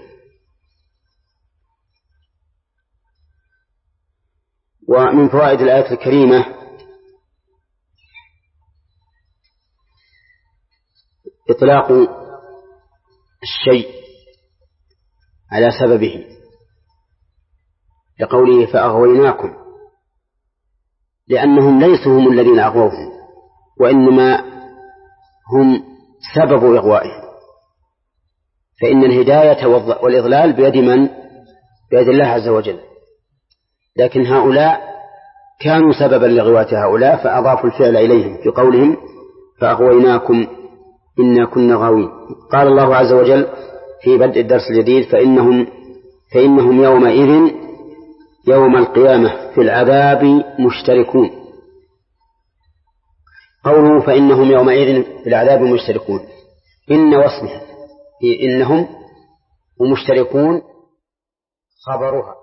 ومن فوائد الآية الكريمة إطلاق الشيء على سببه، لقوله فأغويناكم، لأنهم ليسوا هم الذين أغووهم، وإنما هم سبب إغوائهم، فإن الهداية والإضلال بيد من؟ بيد الله عز وجل، لكن هؤلاء كانوا سببا لغواية هؤلاء فأضافوا الفعل إليهم في قولهم فأغويناكم إنا كنا غاوين. قال الله عز وجل في بدء الدرس الجديد فإنهم يومئذ يوم القيامة في العذاب مشتركون. قوله فإنهم يومئذ في العذاب مشتركون، إن واسمها إنهم ومشتركون خبرها،